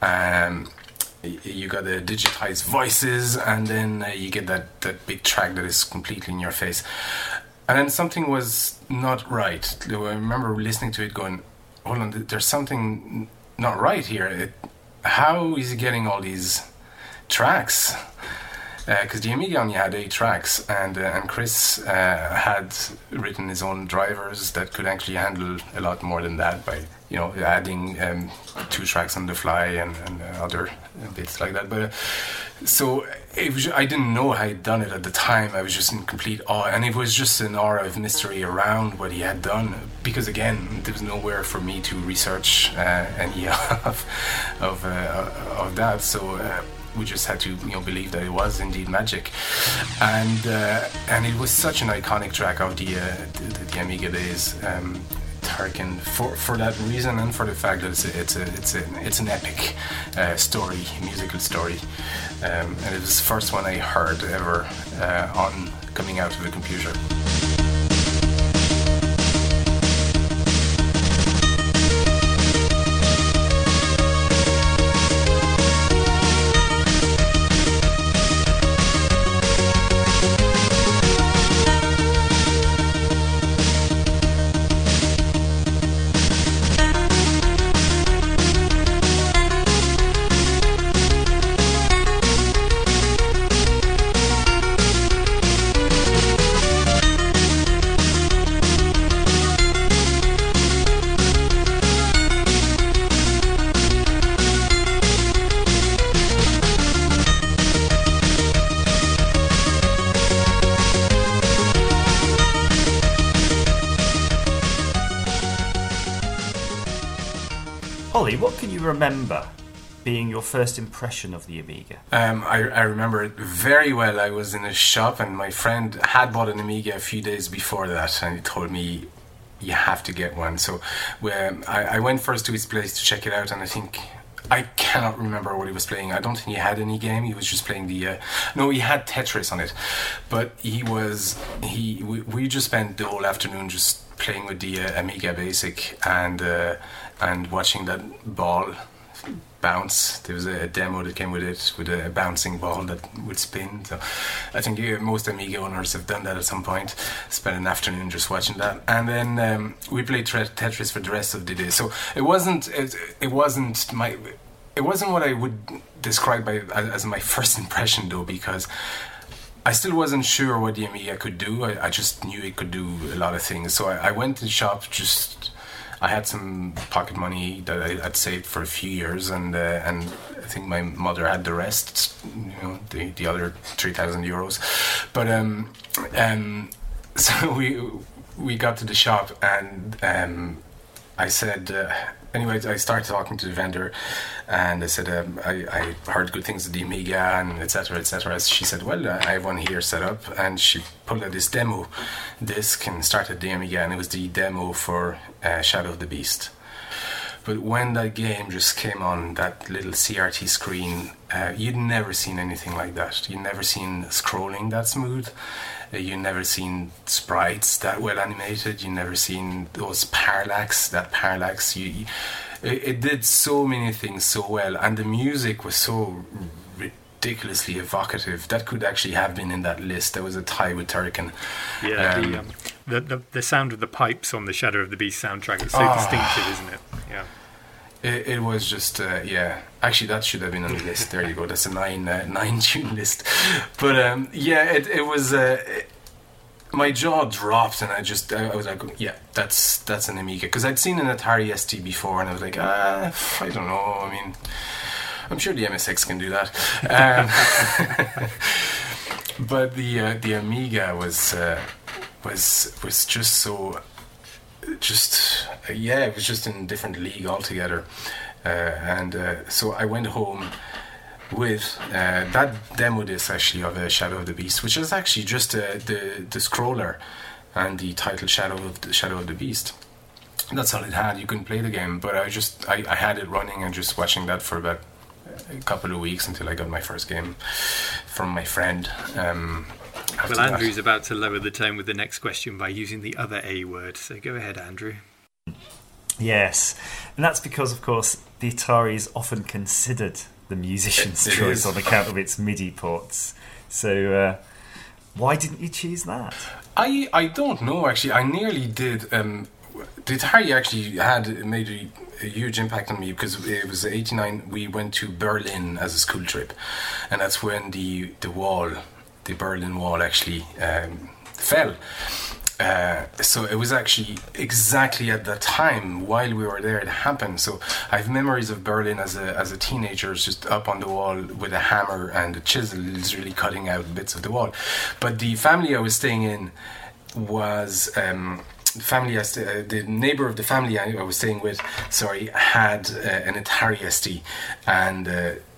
Um, you got the digitized voices, and then uh, you get that, that big track that is completely in your face. And then something was not right. I remember listening to it going, hold on, there's something not right here. It, how is he getting all these tracks? Because uh, the Amiga only had eight tracks, and uh, and Chris uh, had written his own drivers that could actually handle a lot more than that by, you know, adding um, two tracks on the fly and, and uh, other bits like that. But uh, so it was, I didn't know how he'd done it at the time. I was just in complete awe, and it was just an aura of mystery around what he had done. Because again, there was nowhere for me to research uh, any of of uh, of that. So. Uh, we just had to, you know, believe that it was indeed magic, and uh, and it was such an iconic track of the uh, the, the Amiga days. Um, Turrican for for that reason, and for the fact that it's a, it's a, it's a, it's an epic uh, story, musical story, um, and it was the first one I heard ever uh, on coming out of the computer. Ollie, what can you remember being your first impression of the Amiga? Um, I, I remember it very well. I was in a shop and my friend had bought an Amiga a few days before that, and he told me, you have to get one. So um, I, I went first to his place to check it out, and I think... I cannot remember what he was playing. I don't think he had any game. He was just playing the... Uh, no, he had Tetris on it. But he was... he We, we just spent the whole afternoon just playing with the uh, Amiga Basic and uh, and watching that ball bounce. There was a, a demo that came with it, with a bouncing ball that would spin. So I think uh, most Amiga owners have done that at some point. Spent an afternoon just watching that, and then um, we played Tetris for the rest of the day. So it wasn't it, it wasn't my it wasn't what I would describe by, as, as my first impression, though, because I still wasn't sure what the Amiga could do. I, I just knew it could do a lot of things. So I, I went to the shop. Just I had some pocket money that I had saved for a few years, and uh, and I think my mother had the rest. You know, the the other three thousand euros. But um, um, so we we got to the shop, and um, I said. Uh, Anyway, I started talking to the vendor, and I said um, I, I heard good things of the Amiga, and et cetera, et cetera. She said, "Well, I have one here set up," and she pulled out this demo disc and started the Amiga, and it was the demo for uh, Shadow of the Beast. But when that game just came on, that little C R T screen, uh, you'd never seen anything like that. You'd never seen scrolling that smooth. Uh, you'd never seen sprites that well animated. You'd never seen those parallax, that parallax. You, you, it, it did so many things so well, and the music was so ridiculously evocative. That could actually have been in that list. There was a tie with Turrican. Yeah, um, the, um, the, the the sound of the pipes on the Shadow of the Beast soundtrack is so oh. distinctive, isn't it? Yeah. It, it was just, uh, yeah. Actually, that should have been on the list. There you go. That's a nine uh, nine tune list. But um, yeah, it it was. Uh, it, my jaw dropped, and I just I, I was like, yeah, that's that's an Amiga, because I'd seen an Atari S T before, and I was like, ah, I don't know. I mean, I'm sure the M S X can do that. Um, but the uh, the Amiga was uh, was was just so. Just uh, yeah, it was just in a different league altogether, uh, and uh, so I went home with uh, that demo disc actually of uh, Shadow of the Beast, which is actually just uh, the the scroller and the title Shadow of the Shadow of the Beast. That's all it had. You couldn't play the game, but I just I, I had it running and just watching that for about a couple of weeks until I got my first game from my friend. Um, Well, Andrew's about to lower the tone with the next question by using the other A word, so go ahead, Andrew. Yes, and that's because, of course, the Atari is often considered the musician's it, it choice is. on account of its MIDI ports. So, uh, why didn't you choose that? I I don't know, actually. I nearly did. Um, the Atari actually had made a, a huge impact on me, because it was eighty-nine. We went to Berlin as a school trip, and that's when the the wall. The Berlin Wall actually um, fell. Uh, so it was actually exactly at that time while we were there it happened. So I have memories of Berlin as a as a teenager, just up on the wall with a hammer and a chisel, literally cutting out bits of the wall. But the family I was staying in was. Um, family I st- uh, the neighbor of the family I, I was staying with, sorry, had uh, an Atari S T, and. Uh,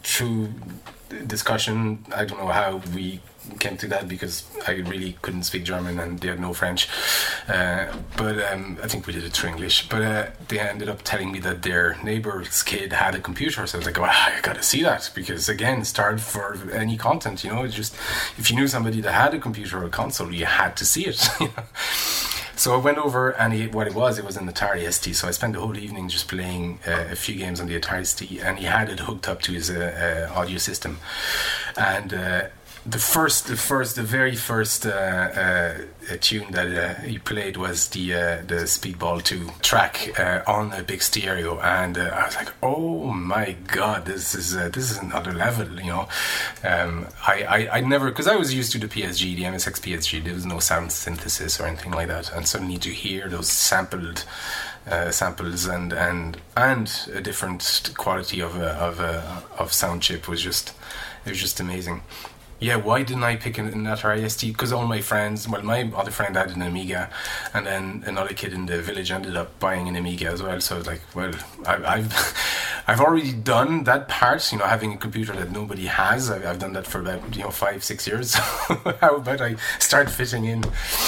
through discussion, I don't know how we came to that, because I really couldn't speak German and they had no French, uh, but um, I think we did it through English. But uh, they ended up telling me that their neighbour's kid had a computer, so I was like, oh, I gotta see that, because again, start for any content, you know, it's just, if you knew somebody that had a computer or a console, you had to see it. So I went over, and he, what it was, it was an Atari S T. So I spent the whole evening just playing uh, a few games on the Atari S T, and he had it hooked up to his uh, uh, audio system. And uh, the first, the first, the very first uh, uh, tune that uh, he played was the uh, the Speedball two track uh, on a big stereo, and uh, I was like, oh my god, this is uh, this is another level, you know. Um, I, I I never, because I was used to the P S G, the M S X P S G. There was no sound synthesis or anything like that, and suddenly to hear those sampled uh, samples and and and a different quality of a, of a, of sound chip was just, it was just amazing. Yeah, why didn't I pick an, an Atari S T? Because all my friends, well, my other friend had an Amiga, and then another kid in the village ended up buying an Amiga as well. So I was like, well, I, I've I've already done that part, you know, having a computer that nobody has. I've, I've done that for about, you know, five, six years. So how about I start fitting in?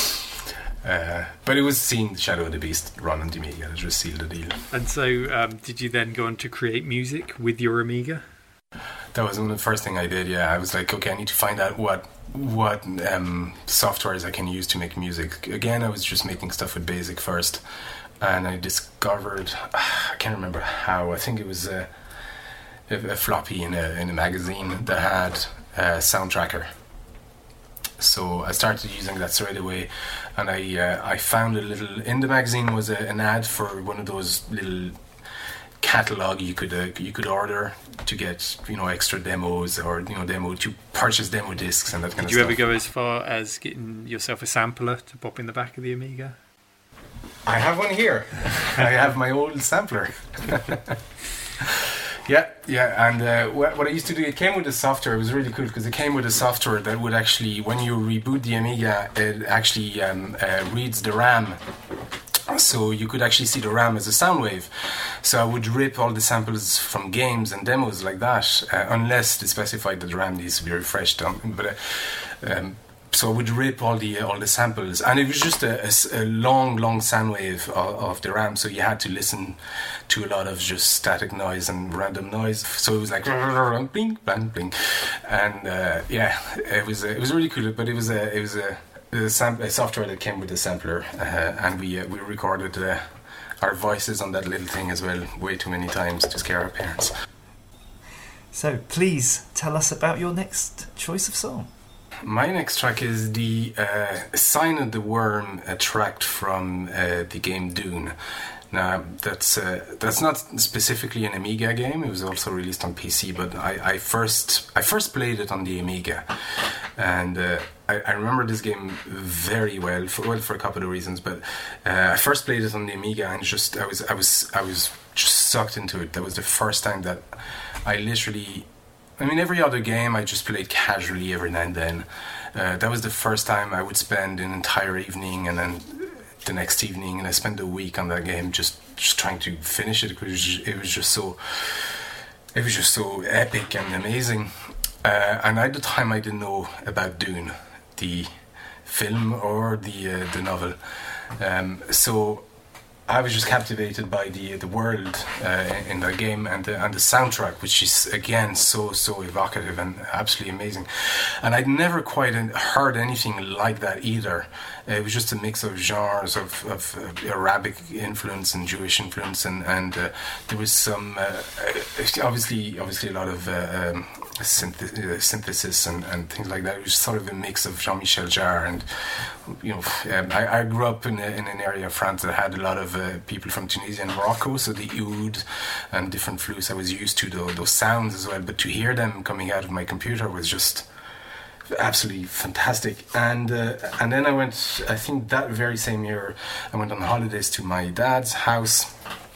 Uh, but it was seeing the Shadow of the Beast run on the Amiga that just sealed the deal. And so, um, did you then go on to create music with your Amiga? That was one of the first thing I did. Yeah, I was like, okay, I need to find out what what um, softwares I can use to make music. Again, I was just making stuff with BASIC first, and I discovered, I can't remember how. I think it was a, a, a floppy in a in a magazine that had a sound tracker. So I started using that straight away, and I uh, I found a little in the magazine was a, an ad for one of those little catalog you could uh, you could order to get, you know, extra demos, or, you know, demo to purchase demo discs and that kind Did of you stuff. ever go as far as getting yourself a sampler to pop in the back of the Amiga? I have one here. I have my old sampler. Yeah, yeah, and uh, what, what I used to do, it came with a software. It was really cool because it came with a software that would actually, when you reboot the Amiga, it actually um, uh, reads the RAM. So you could actually see the RAM as a sound wave. So I would rip all the samples from games and demos like that, uh, unless they specified that the RAM needs to be refreshed. Um, but uh, um, so I would rip all the uh, all the samples, and it was just a, a, a long, long sound wave of, of the RAM. So you had to listen to a lot of just static noise and random noise. So it was like bling, bling, bling, and uh, yeah, it was uh, it was really cool. But it was a it was a A, sam- a software that came with the sampler, uh, and we uh, we recorded uh, our voices on that little thing as well, way too many times to scare our parents. So please tell us about your next choice of song. My next track is the uh, Sign of the Worm uh, track from uh, the game Dune. Now, that's uh, that's not specifically an Amiga game. It was also released on P C, but I, I first I first played it on the Amiga, and uh, I, I remember this game very well for well for a couple of reasons. But uh, I first played it on the Amiga, and just I was I was I was just sucked into it. That was the first time that I literally. I mean, every other game I just played casually every now and then. Uh, that was the first time I would spend an entire evening and then the next evening, and I spent a week on that game just, just trying to finish it. It was just, it was just so, it was just so epic and amazing. Uh, and at the time, I didn't know about Dune, the film or the uh, the novel. Um, so I was just captivated by the the world uh, in the game and the, and the soundtrack, which is again so so evocative and absolutely amazing. And I'd never quite heard anything like that either. It was just a mix of genres of, of uh, Arabic influence and Jewish influence, and and uh, there was some uh, obviously obviously a lot of uh, um, synth- uh, synthesis and, and things like that. It was sort of a mix of Jean-Michel Jarre, and you know um, I, I grew up in, a, in an area of France that had a lot of uh, people from Tunisia and Morocco, so the oud and different flutes, I was used to those, those sounds as well. But to hear them coming out of my computer was just absolutely fantastic. And uh, and then I went, I think that very same year, I went on holidays to my dad's house,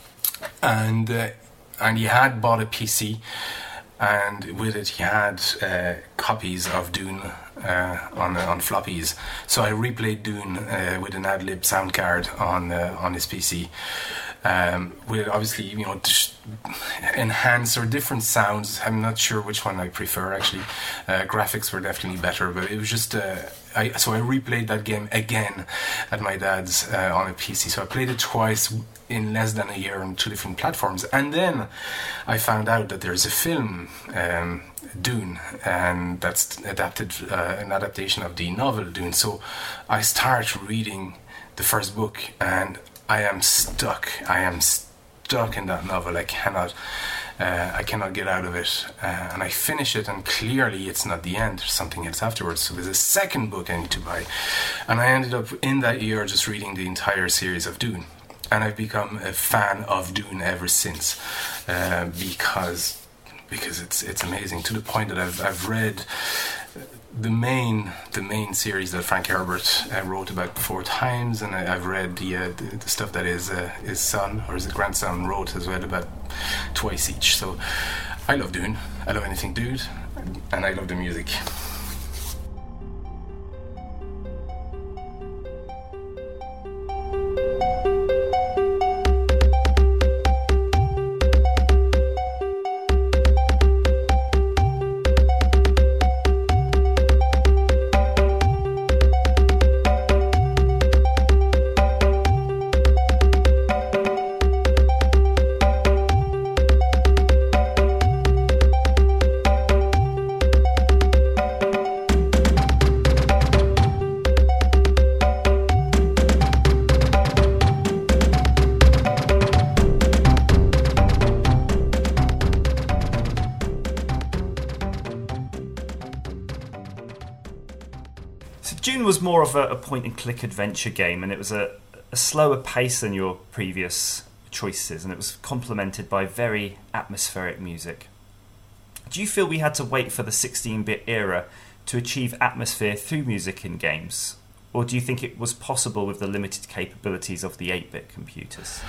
and uh, and he had bought a P C, and with it he had uh, copies of Dune uh, on uh, on floppies. So I replayed Dune uh, with an ad-lib sound card on uh, on his P C. um, with obviously, you know, enhanced or different sounds. I'm not sure which one I prefer actually. Uh, graphics were definitely better, but it was just uh, I, so I replayed that game again at my dad's uh, on a P C. So I played it twice in less than a year on two different platforms, and then I found out that there's a film, um, Dune, and that's adapted uh, an adaptation of the novel Dune. So I start reading the first book, and I am stuck. I am stuck in that novel. I cannot. Uh, I cannot get out of it, uh, and I finish it, and clearly it's not the end. There's something else afterwards. So there's a second book I need to buy, and I ended up in that year just reading the entire series of Dune, and I've become a fan of Dune ever since, uh, because because it's it's amazing, to the point that I've I've read the main the main series that Frank Herbert uh, wrote about four times, and I, I've read the, uh, the the stuff that his uh, his son or his grandson wrote as well about twice each. So I love Dune. I love anything Dune, and I love the music. Was more of a, a point-and-click adventure game, and it was a, a slower pace than your previous choices, and it was complemented by very atmospheric music. Do you feel we had to wait for the sixteen-bit era to achieve atmosphere through music in games, or do you think it was possible with the limited capabilities of the eight-bit computers?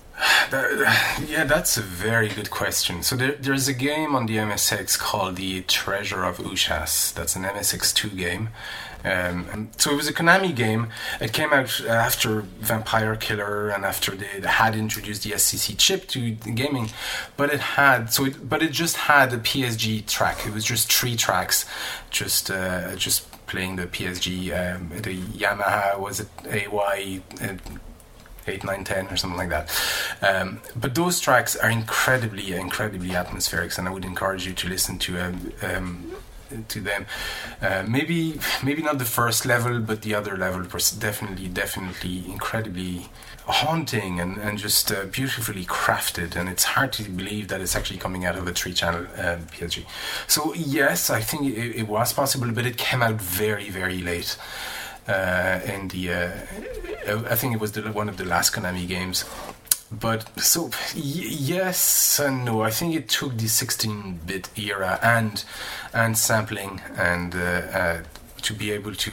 That, yeah, that's a very good question. So there, there's a game on the M S X called The Treasure of Ushas. That's an M S X two game. Um, and so it was a Konami game. It came out after Vampire Killer and after they had introduced the S C C chip to gaming, but it had so it, but it just had a P S G track. It was just three tracks, just uh, just playing the P S G. Um, the Yamaha, was it A Y uh, eight, nine, ten or something like that. Um, but those tracks are incredibly, incredibly atmospheric, and I would encourage you to listen to um, um, to them. Uh, maybe maybe not the first level, but the other level was definitely, definitely incredibly haunting and, and just uh, beautifully crafted, and it's hard to believe that it's actually coming out of a three-channel uh, P S G. So yes, I think it, it was possible, but it came out very, very late. Uh, in the, uh, I think it was the, one of the last Konami games. But so y- yes and no. I think it took the sixteen-bit era and and sampling and uh, uh, to be able to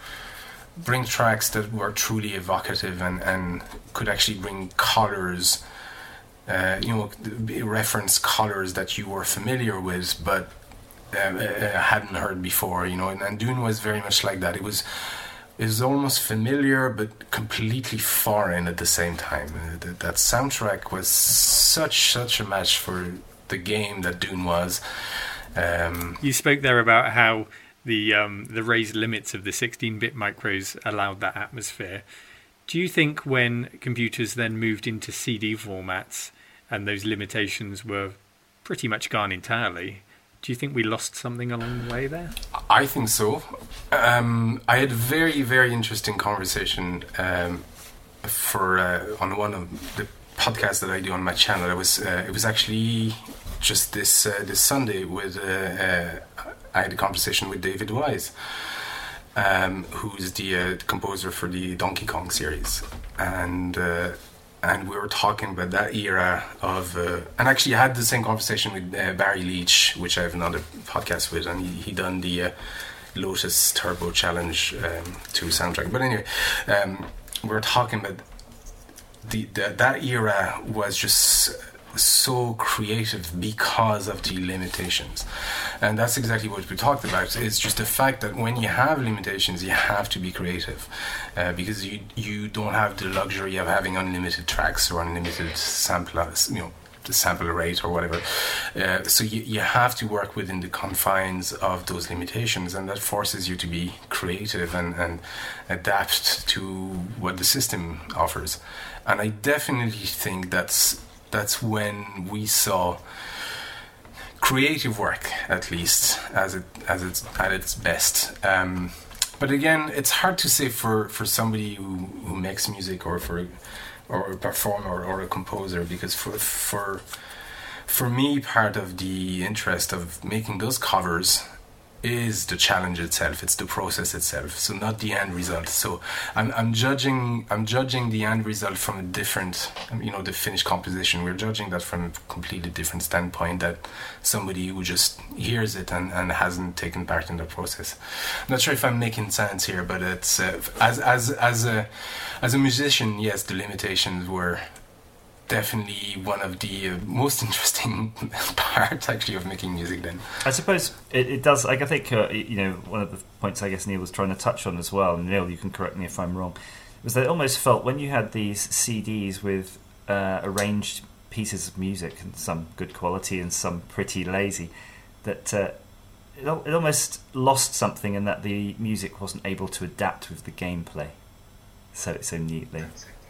bring tracks that were truly evocative and, and could actually bring colors, uh, you know, reference colors that you were familiar with, but uh, uh, hadn't heard before. You know, and, and Dune was very much like that. It was. Is almost familiar but completely foreign at the same time. Uh, that, that soundtrack was such such a match for the game that Dune was. Um, you spoke there about how the um, the raised limits of the sixteen-bit micros allowed that atmosphere. Do you think when computers then moved into C D formats and those limitations were pretty much gone entirely, do you think we lost something along the way there? I think so. Um, I had a very, very interesting conversation um, for uh, on one of the podcasts that I do on my channel. It was uh, it was actually just this uh, this Sunday with uh, uh, I had a conversation with David Wise, um, who's the uh, composer for the Donkey Kong series, and. Uh, And we were talking about that era of, uh, and actually I had the same conversation with uh, Barry Leach, which I have another podcast with, and he, he done the uh, Lotus Turbo Challenge um, to soundtrack. But anyway, um, we were talking about the, the that era was just so creative because of the limitations. And that's exactly what we talked about. It's just the fact that when you have limitations, you have to be creative, uh, because you you don't have the luxury of having unlimited tracks or unlimited sample, you know, the sample rate or whatever. Uh, so you, you have to work within the confines of those limitations, and that forces you to be creative and, and adapt to what the system offers. And I definitely think that's that's when we saw creative work, at least as it as it's at its best. Um, but again, it's hard to say for, for somebody who, who makes music or for or a performer or a composer, because for for for me, part of the interest of making those covers is the challenge itself. It's the process itself, so not the end result. So I'm I'm judging I'm judging the end result from a different, you know, the finished composition. We're judging that from a completely different standpoint that somebody who just hears it and, and hasn't taken part in the process. I'm not sure if I'm making sense here, but it's uh, as as as a as a musician, yes, the limitations were definitely one of the uh, most interesting parts, actually, of making music then. I suppose it, it does, like, I think, uh, you know, one of the points I guess Neil was trying to touch on as well, and Neil, you can correct me if I'm wrong, was that it almost felt when you had these C Ds with uh, arranged pieces of music, and some good quality and some pretty lazy, that uh, it, it almost lost something in that the music wasn't able to adapt with the gameplay so so neatly.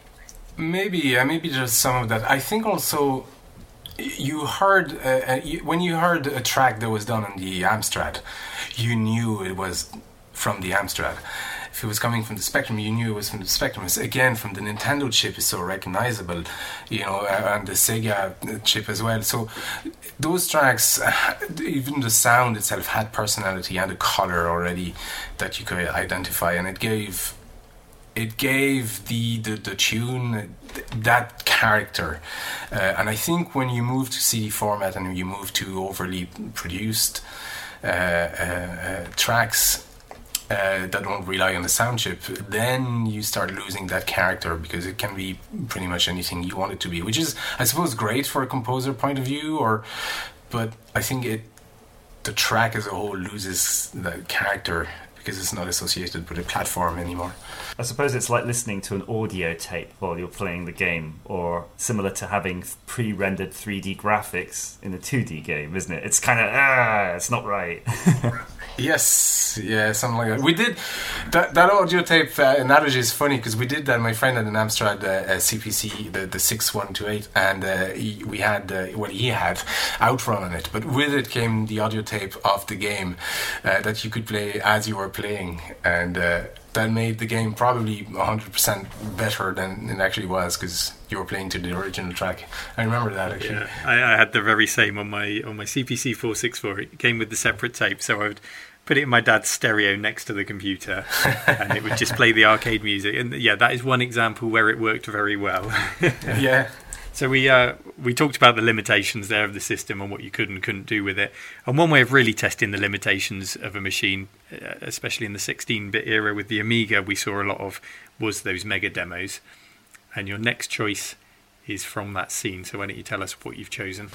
Maybe, yeah, maybe just some of that. I think also you heard uh, uh, you, when you heard a track that was done on the Amstrad, you knew it was from the Amstrad. If it was coming from the Spectrum, you knew it was from the Spectrum. It's, again, from the Nintendo chip is so recognizable, you know, uh, and the Sega chip as well. So those tracks, uh, even the sound itself had personality and a color already that you could identify, and it gave. It gave the, the, the tune that character. Uh, and I think when you move to C D format and you move to overly produced uh, uh, uh, tracks uh, that don't rely on the sound chip, then you start losing that character, because it can be pretty much anything you want it to be, which is, I suppose, great for a composer point of view, or but I think it the track as a whole loses the character because it's not associated with a platform anymore. I suppose it's like listening to an audio tape while you're playing the game, or similar to having pre-rendered three D graphics in a two D game, isn't it? It's kind of, ah, it's not right. Yes, yeah, something like that. We did, that, that audio tape uh, analogy is funny, because we did that, my friend had an Amstrad uh, uh, C P C, the, the six one two eight, and uh, he, we had, uh, well, he had Outrun on it, but with it came the audio tape of the game uh, that you could play as you were playing, and uh, that made the game probably one hundred percent better than it actually was, because you were playing to the original track. I remember that, actually. Yeah, I, I had the very same on my on my C P C four sixty-four. It came with the separate tape, so I would put it in my dad's stereo next to the computer, and it would just play the arcade music. And yeah, that is one example where it worked very well. Yeah. So we uh, we talked about the limitations there of the system and what you could and couldn't do with it. And one way of really testing the limitations of a machine, uh, especially in the sixteen-bit era with the Amiga, we saw a lot of, was those mega demos. And your next choice is from that scene. So why don't you tell us what you've chosen?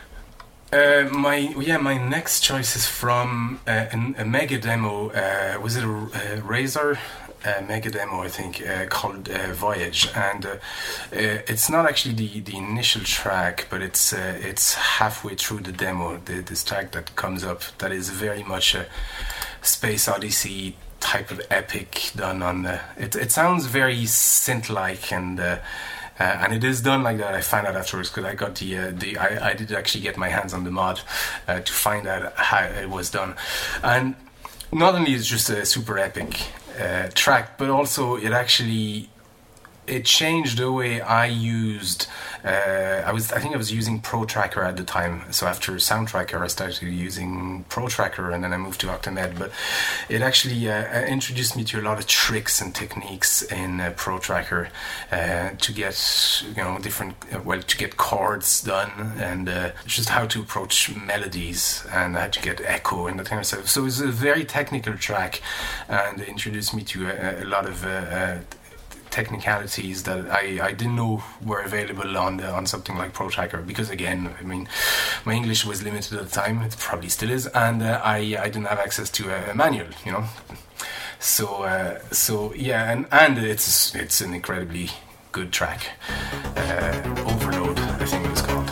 Uh, my yeah, my next choice is from uh, a, a mega demo. Uh, was it a, a Razer? Uh, mega demo, I think, uh, called uh, Voyage, and uh, uh, it's not actually the, the initial track, but it's uh, it's halfway through the demo. The, this track that comes up, that is very much a Space Odyssey type of epic done on. Uh, it it sounds very synth-like, and uh, uh, and it is done like that. I found out afterwards, because I got the uh, the I, I did actually get my hands on the mod uh, to find out how it was done, and not only is it just a super epic Uh, track, but also it actually it changed the way I used uh, I was I think I was using Pro Tracker at the time, so after Sound Tracker I started using Pro Tracker, and then I moved to Octamed, but it actually uh, introduced me to a lot of tricks and techniques in uh, Pro Tracker uh, to get, you know, different uh, well to get chords done, and uh, just how to approach melodies and how to get echo and that kind of stuff. So it was a very technical track, and it introduced me to a, a lot of uh, uh, technicalities that I, I didn't know were available on the, on something like Pro Tracker, because again, I mean, my English was limited at the time. It probably still is, and uh, I I didn't have access to a, a manual, you know. So uh, so yeah, and and it's it's an incredibly good track. Uh, Overload, I think it was called.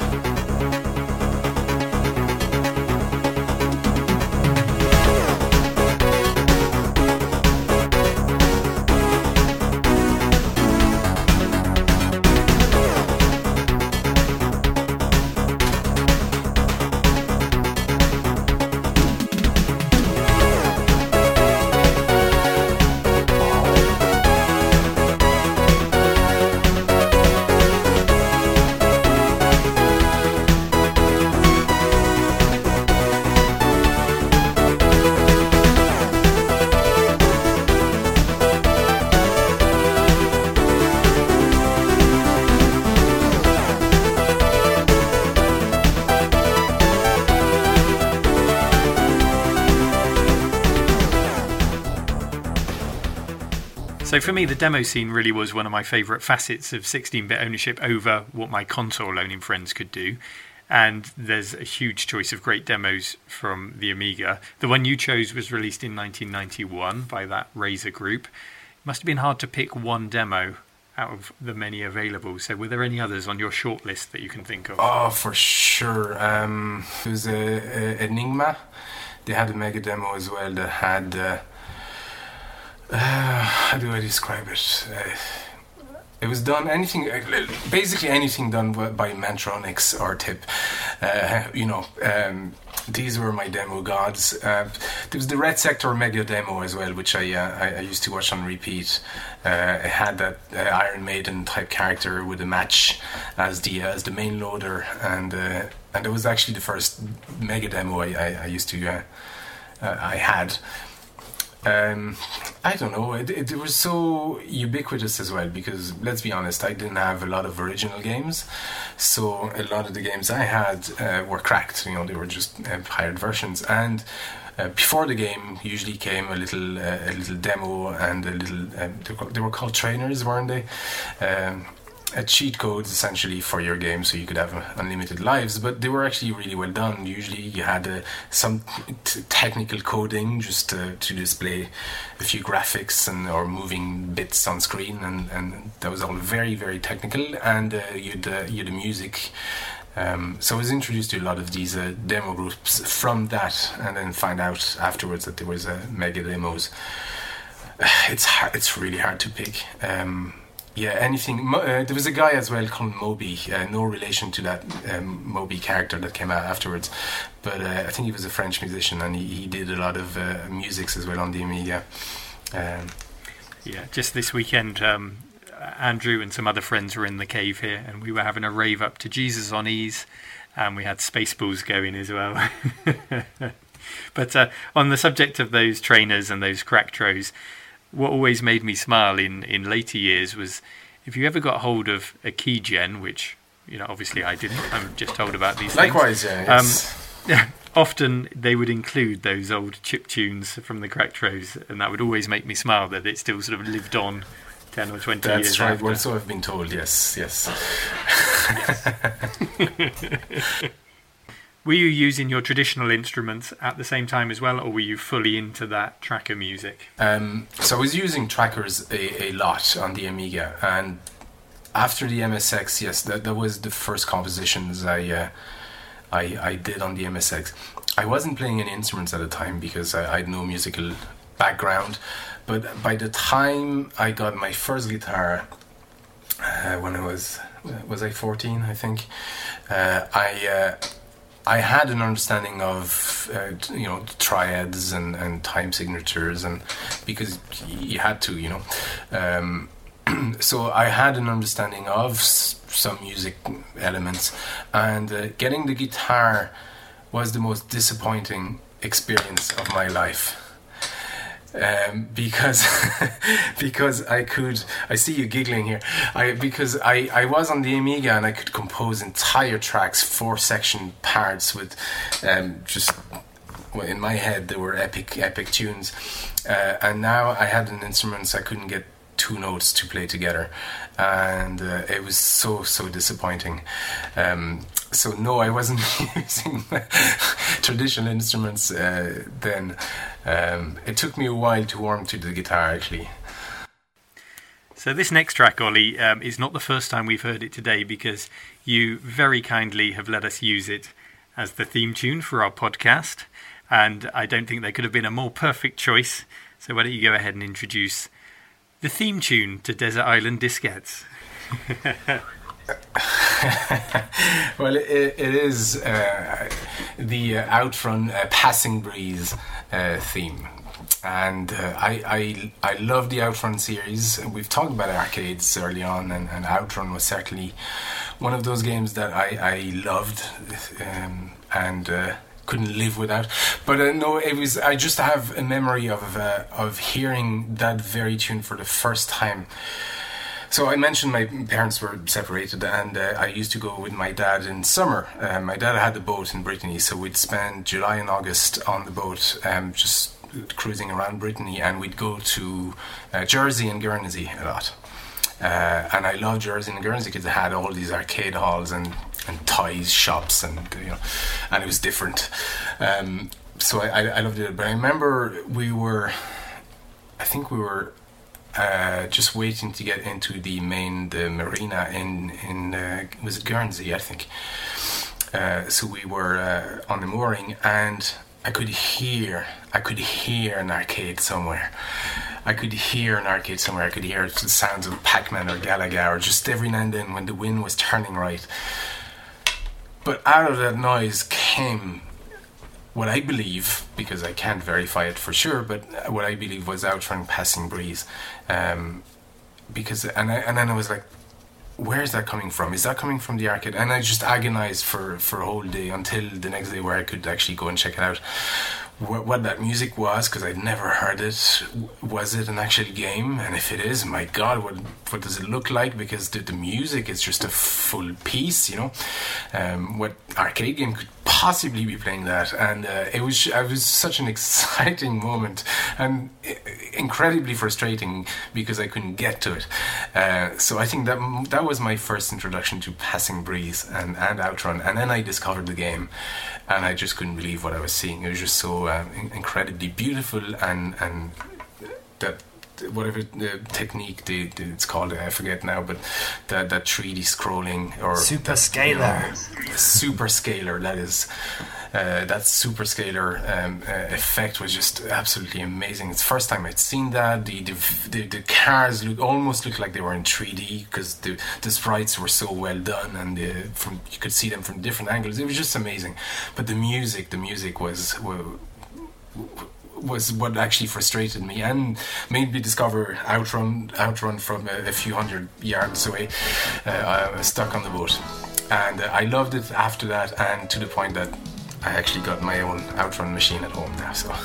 So for me, the demo scene really was one of my favourite facets of sixteen-bit ownership over what my console-owning friends could do. And there's a huge choice of great demos from the Amiga. The one you chose was released in nineteen ninety-one by that Razer group. It must have been hard to pick one demo out of the many available. So were there any others on your shortlist that you can think of? Oh, for sure. Um, it was uh, uh, Enigma. They had a mega demo as well that had... Uh, Uh, how do I describe it? Uh, it was done anything, basically anything done by Mantronix or Tip. Uh, you know, um, these were my demo gods. Uh, there was the Red Sector Mega demo as well, which I uh, I, I used to watch on repeat. Uh, it had that uh, Iron Maiden type character with a match as the uh, as the main loader, and uh, and it was actually the first Mega demo I, I, I used to uh, uh, I had. Um, I don't know, it, it, it was so ubiquitous as well, because let's be honest, I didn't have a lot of original games, so a lot of the games I had uh, were cracked, you know, they were just uh, hired versions, and uh, before the game usually came a little uh, a little demo and a little, um, they, were, they were called trainers, weren't they? Um, a cheat codes essentially for your game, so you could have unlimited lives, but they were actually really well done. Usually you had uh, some t- technical coding just uh, to display a few graphics and or moving bits on screen, and, and that was all very very technical, and uh, you'd uh, you'd the music. Um, so I was introduced to a lot of these uh, demo groups from that, and then find out afterwards that there was uh, mega demos. It's hard, it's really hard to pick. Um, Yeah, anything. Uh, there was a guy as well called Moby, uh, no relation to that um, Moby character that came out afterwards, but uh, I think he was a French musician, and he, he did a lot of uh, musics as well on the Amiga. Um, yeah, just this weekend, um, Andrew and some other friends were in the cave here, and we were having a rave up to Jesus on Ease, and we had Spaceballs going as well. But uh, on the subject of those trainers and those cracktros, what always made me smile in, in later years was if you ever got hold of a keygen, which, you know, obviously I didn't. I'm just told about these Likewise, things. yeah. Yes. Um, often they would include those old chip tunes from the cracktros, and that would always make me smile that it still sort of lived on ten or twenty That's years right. after. Well, so I've been told, yes, yes. Were you using your traditional instruments at the same time as well, or were you fully into that tracker music? Um, so I was using trackers a, a lot on the Amiga, and after the M S X, yes, that, that was the first compositions I, uh, I I did on the M S X. I wasn't playing any instruments at the time because I, I had no musical background, but by the time I got my first guitar, uh, when I was was I fourteen, I think, uh, I. Uh, I had an understanding of uh, you know triads and, and time signatures, and because you had to, you know, um, so I had an understanding of s- some music elements, and uh, getting the guitar was the most disappointing experience of my life. Um, because because I could I see you giggling here I because I, I was on the Amiga and I could compose entire tracks, four section parts with um, just well, in my head they were epic epic tunes, uh, and now I had an instrument so I couldn't get two notes to play together, and uh, it was so so disappointing. Um, so no, I wasn't using traditional instruments uh, then. Um, it took me a while to warm to the guitar, actually. So this next track, Ollie, um, is not the first time we've heard it today, because you very kindly have let us use it as the theme tune for our podcast, and I don't think there could have been a more perfect choice. So why don't you go ahead and introduce the theme tune to Desert Island Disquettes? Well, it, it is uh, the uh, Outrun uh, Passing Breeze uh, theme. And uh, I, I I love the Outrun series. We've talked about arcades early on, and, and Outrun was certainly one of those games that I, I loved um, and uh, couldn't live without. But uh, no, it was. I just have a memory of uh, of hearing that very tune for the first time. So I mentioned my parents were separated, and uh, I used to go with my dad in summer. Uh, my dad had a boat in Brittany, so we'd spend July and August on the boat, um, just cruising around Brittany, and we'd go to uh, Jersey and Guernsey a lot. Uh, and I loved Jersey and Guernsey because it had all these arcade halls and, and toys shops, and you know, and it was different. Um, so I, I, I loved it. But I remember we were, I think we were uh, just waiting to get into the main the marina in in uh, was it Guernsey, I think. Uh, so we were uh, on the mooring, and I could hear, I could hear an arcade somewhere. I could hear an arcade somewhere. I could hear the sounds of Pac-Man or Galaga, or just every now and then when the wind was turning right. But out of that noise came what I believe, because I can't verify it for sure, but what I believe was Outrun Passing Breeze. Um, because and I, and then I was like, where is that coming from? Is that coming from the arcade? And I just agonized for, for a whole day until the next day, where I could actually go and check it out. What, what that music was, because I'd never heard it. Was it an actual game? And if it is, my God, what what does it look like? Because the, the music is just a full piece, you know. Um, what arcade game could possibly be playing that? And uh, it was it was such an exciting moment, and incredibly frustrating because I couldn't get to it. Uh, so I think that that was my first introduction to Passing Breeze and, and Outrun, and then I discovered the game, and I just couldn't believe what I was seeing. It was just so um, incredibly beautiful, and and that whatever the technique the, the, it's called, I forget now, but that that three D scrolling or super scaler, you know, super scaler. That is. Uh, that super scaler um, uh, effect was just absolutely amazing. It's the first time I'd seen that. The the, the, the cars look almost looked like they were in three D, because the, the sprites were so well done, and the, from you could see them from different angles. It was just amazing. But the music, the music was was what actually frustrated me and made me discover Outrun Outrun from a, a few hundred yards away. Uh, I was stuck on the boat, and uh, I loved it after that, and to the point that I actually got my own Outrun machine at home now, so...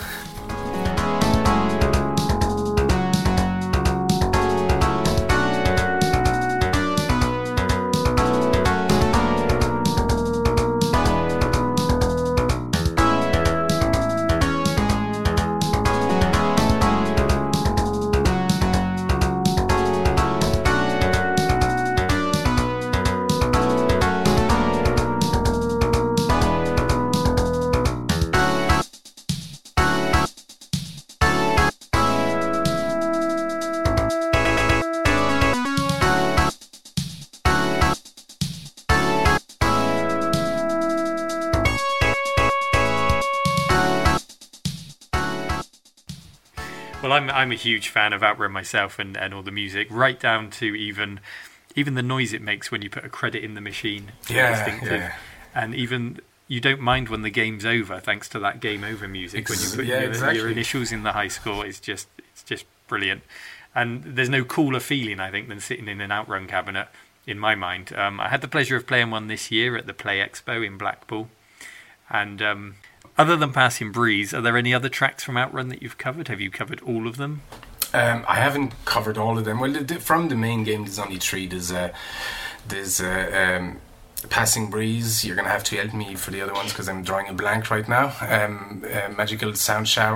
Well, I'm I'm a huge fan of Outrun myself, and, and all the music, right down to even even the noise it makes when you put a credit in the machine. Yeah, distinctive. yeah. And even you don't mind when the game's over, thanks to that game over music. Ex- when you put yeah, your, exactly. your initials in the high score, it's just it's just brilliant. And there's no cooler feeling, I think, than sitting in an Outrun cabinet, in my mind. Um, I had the pleasure of playing one this year at the Play Expo in Blackpool, and. Um, Other than Passing Breeze, are there any other tracks from Outrun that you've covered? Have you covered all of them? Um, I haven't covered all of them. Well, the, from the main game, there's only three. There's, uh, there's uh, um, Passing Breeze. You're going to have to help me for the other ones because I'm drawing a blank right now. Um, uh, Magical Sound Shower.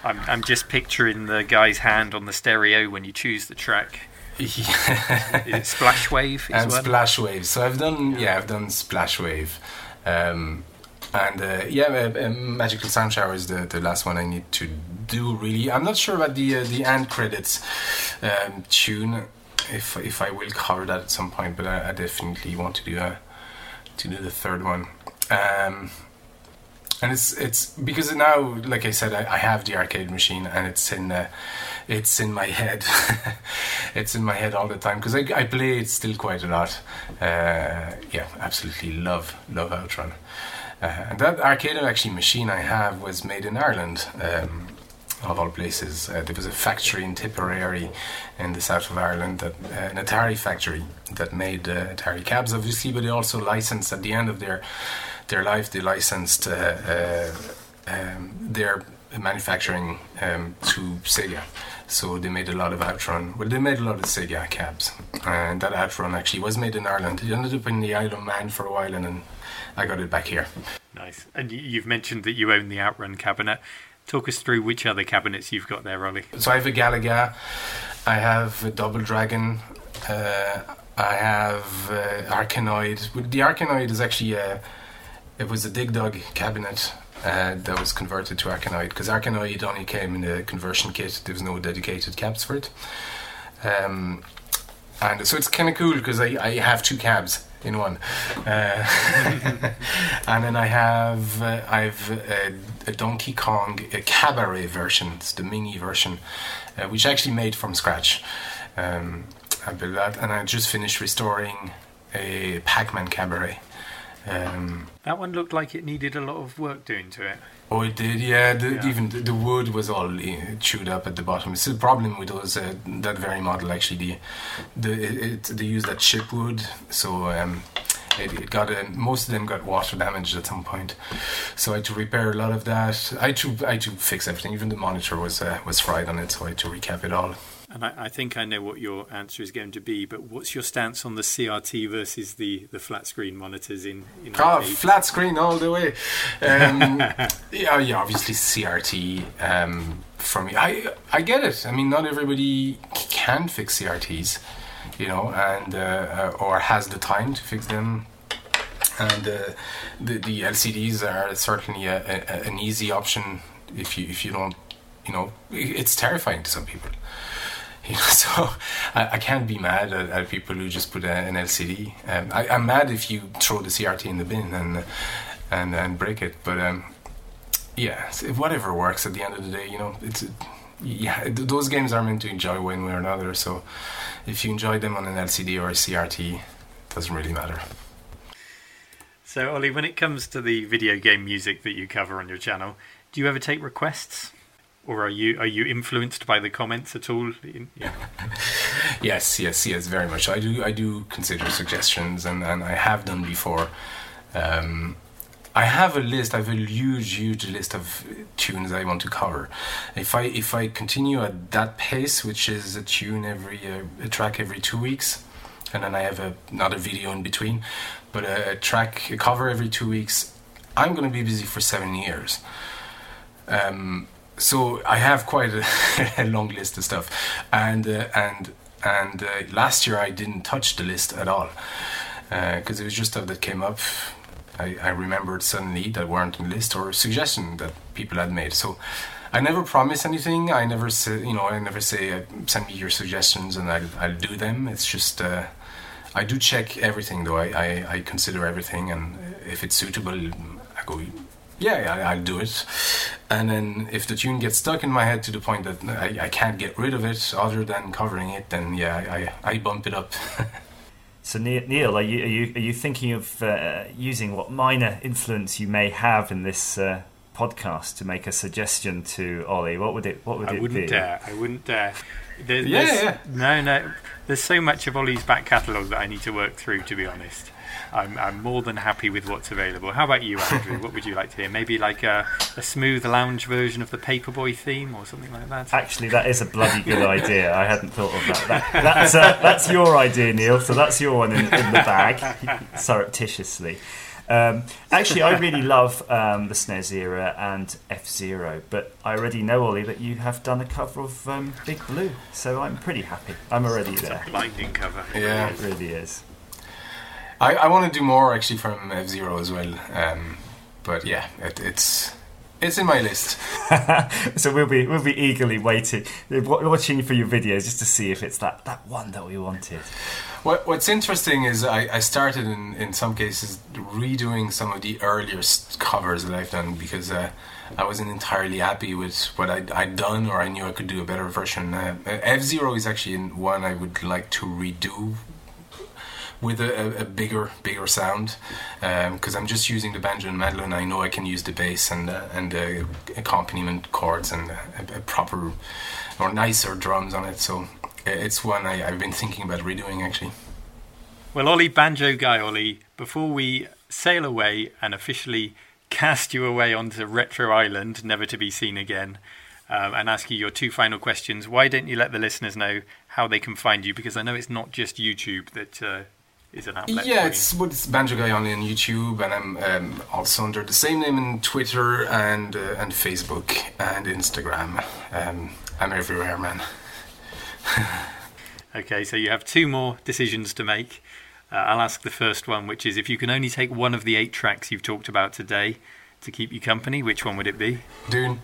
I'm, I'm just picturing the guy's hand on the stereo when you choose the track. Yeah. Is it Splash Wave as and well? Splash Wave. So I've done, yeah, yeah I've done Splash Wave. Um, and uh, yeah, uh, uh, Magical Sound Shower is the, the last one I need to do, really. I'm not sure about the uh, the end credits um, tune, if if I will cover that at some point, but I, I definitely want to do a, to do the third one. Um, and it's it's because now, like I said, I, I have the arcade machine, and it's in uh, it's in my head. It's in my head all the time because I, I play it still quite a lot. Uh, yeah, absolutely love love Outrun. Uh, and that arcade actually machine I have was made in Ireland, um, of all places. Uh, there was a factory in Tipperary in the south of Ireland, that uh, an Atari factory that made uh, Atari cabs, obviously, but they also licensed at the end of their their life. They licensed uh, uh, um, their manufacturing um, to Sega. So they made a lot of Outrun. Well, they made a lot of Sega cabs, and that Outrun actually was made in Ireland. It ended up in the Isle of Man for a while, and then I got it back here. Nice. And you've mentioned that you own the Outrun cabinet. Talk us through which other cabinets you've got there, Ollie. So I have a Galaga, I have a Double Dragon, uh, I have uh, Arkanoid. The Arkanoid is actually a, it was a Dig Dug cabinet uh, that was converted to Arkanoid, because Arkanoid only came in a conversion kit. There was no dedicated cabs for it. Um, and so it's kind of cool because I, I have two cabs in one, uh, and then I have uh, I've a, a Donkey Kong a Cabaret version. It's the mini version, uh, which I actually made from scratch. Um, I built that, and I just finished restoring a Pac-Man Cabaret. Um, that one looked like it needed a lot of work doing to it. Oh, it did, yeah. The, yeah. Even the, the wood was all uh, chewed up at the bottom. It's the problem with those uh, that very model. Actually, the the it, it, they use that chip wood, so um, it, it got uh, most of them got water damaged at some point. So I had to repair a lot of that. I had to I had to fix everything. Even the monitor was uh, was fried on it, so I had to recap it all. And I, I think I know what your answer is going to be, but what's your stance on the C R T versus the, the flat screen monitors in, in Oh, arcade? Flat screen all the way. Um, yeah, yeah, obviously C R T um, for me. I I get it. I mean, not everybody can fix C R Ts, you know, and uh, or has the time to fix them. And uh, the the L C Ds are certainly a, a, an easy option if you if you don't, you know, it's terrifying to some people. You know, so I, I can't be mad at, at people who just put a, an L C D. Um, I, I'm mad if you throw the C R T in the bin and and and break it. But um, yeah, whatever works at the end of the day. You know, it's yeah. Those games are meant to enjoy one way or another. So if you enjoy them on an L C D or a C R T, it doesn't really matter. So Ollie, when it comes to the video game music that you cover on your channel, do you ever take requests? Or are you are you influenced by the comments at all? Yeah. yes, yes, yes, very much. I do I do consider suggestions, and, and I have done before. Um, I have a list. I have a huge, huge list of tunes I want to cover. If I if I continue at that pace, which is a tune every uh, a track every two weeks, and then I have a, another video in between, but a, a track a cover every two weeks, I'm going to be busy for seven years. Um. So I have quite a, a long list of stuff, and uh, and and uh, last year I didn't touch the list at all because uh, it was just stuff that came up. I, I remembered suddenly that weren't on the list or a suggestion that people had made. So I never promise anything. I never say, you know, I never say uh, send me your suggestions and I'll I'll do them. It's just uh, I do check everything though. I, I I consider everything, and if it's suitable, I go. Yeah, I, I'll do it. And then if the tune gets stuck in my head to the point that I, I can't get rid of it other than covering it, then yeah, I, I bump it up. So Neil, are you are you, are you thinking of uh, using what minor influence you may have in this uh, podcast to make a suggestion to Ollie? What would it What would I it wouldn't be? dare. I wouldn't dare. There, yeah, yeah. No, no. There's so much of Ollie's back catalogue that I need to work through, to be honest. I'm, I'm more than happy with what's available. How about you, Andrew? What would you like to hear? Maybe like a, a smooth lounge version of the Paperboy theme or something like that? Actually, that is a bloody good idea. I hadn't thought of that. that that's, uh, that's your idea, Neil, so that's your one in, in the bag, surreptitiously. Um, actually, I really love um, the S N E S era and F-Zero, but I already know, Ollie, that you have done a cover of um, Big Blue, so I'm pretty happy. I'm already there. It's a blinding cover. Yeah, it really is. I, I want to do more actually from F-Zero as well, um, but yeah, it, it's it's in my list. So we'll be we'll be eagerly waiting, watching for your videos just to see if it's that, that one that we wanted. What, what's interesting is I, I started in, in some cases redoing some of the earlier covers that I've done because uh, I wasn't entirely happy with what I'd, I'd done, or I knew I could do a better version. Uh, F-Zero is actually one I would like to redo with a, a bigger bigger sound, because um, I'm just using the banjo and mandolin. I know I can use the bass and uh, and uh, accompaniment chords and a, a proper or nicer drums on it. So it's one I, I've been thinking about redoing actually. Well, Ollie, Banjo Guy Ollie, before we sail away and officially cast you away onto Retro Island, never to be seen again, um, and ask you your two final questions, why don't you let the listeners know how they can find you? Because I know it's not just YouTube that uh, is an outlet. Yeah, it's, well, it's Banjo Guy Ollie on YouTube, and I'm um, also under the same name in Twitter and uh, and Facebook and Instagram. Um, I'm everywhere, man. Okay, so you have two more decisions to make. Uh, I'll ask the first one, which is if you can only take one of the eight tracks you've talked about today to keep you company, which one would it be? Dune.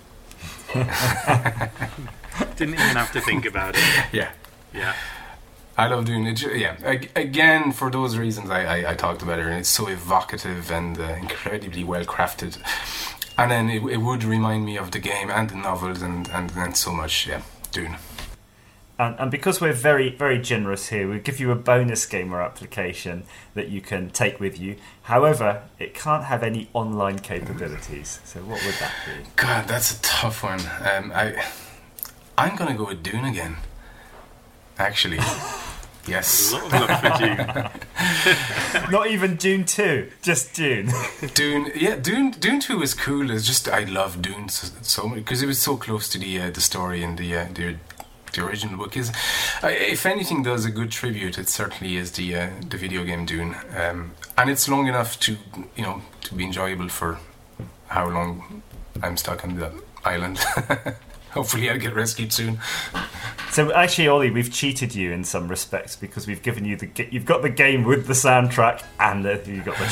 Didn't even have to think about it. Yeah. Yeah. I love Dune. It, yeah, again, for those reasons I, I, I talked about it, and it's so evocative and uh, incredibly well crafted. And then it, it would remind me of the game and the novels and, and, and so much, yeah, Dune. And, and because we're very, very generous here, we'll give you a bonus gamer application that you can take with you. However, it can't have any online capabilities. So what would that be? God, that's a tough one. Um, I, I'm going to go with Dune again. Actually, yes. A lot of luck for Dune. Not even Dune two, just Dune. Dune, yeah, Dune. Dune two is cool. It's just I love Dune so, so much because it was so close to the uh, the story and the uh, the. The original book is, uh, if anything, does a good tribute. It certainly is the uh, the video game Dune, um, and it's long enough to you know to be enjoyable for how long I'm stuck on the island. Hopefully, I'll get rescued soon. So actually, Ollie, we've cheated you in some respects because we've given you the ga- you've got the game with the soundtrack and the, you've got the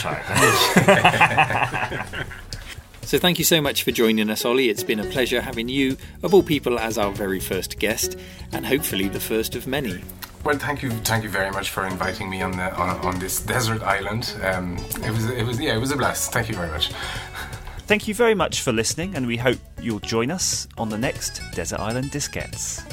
track. So thank you so much for joining us, Ollie. It's been a pleasure having you, of all people, as our very first guest, and hopefully the first of many. Well, thank you, thank you very much for inviting me on the on, on this desert island. Um, it was, it was, yeah, it was a blast. Thank you very much. Thank you very much for listening, and we hope you'll join us on the next Desert Island Diskettes.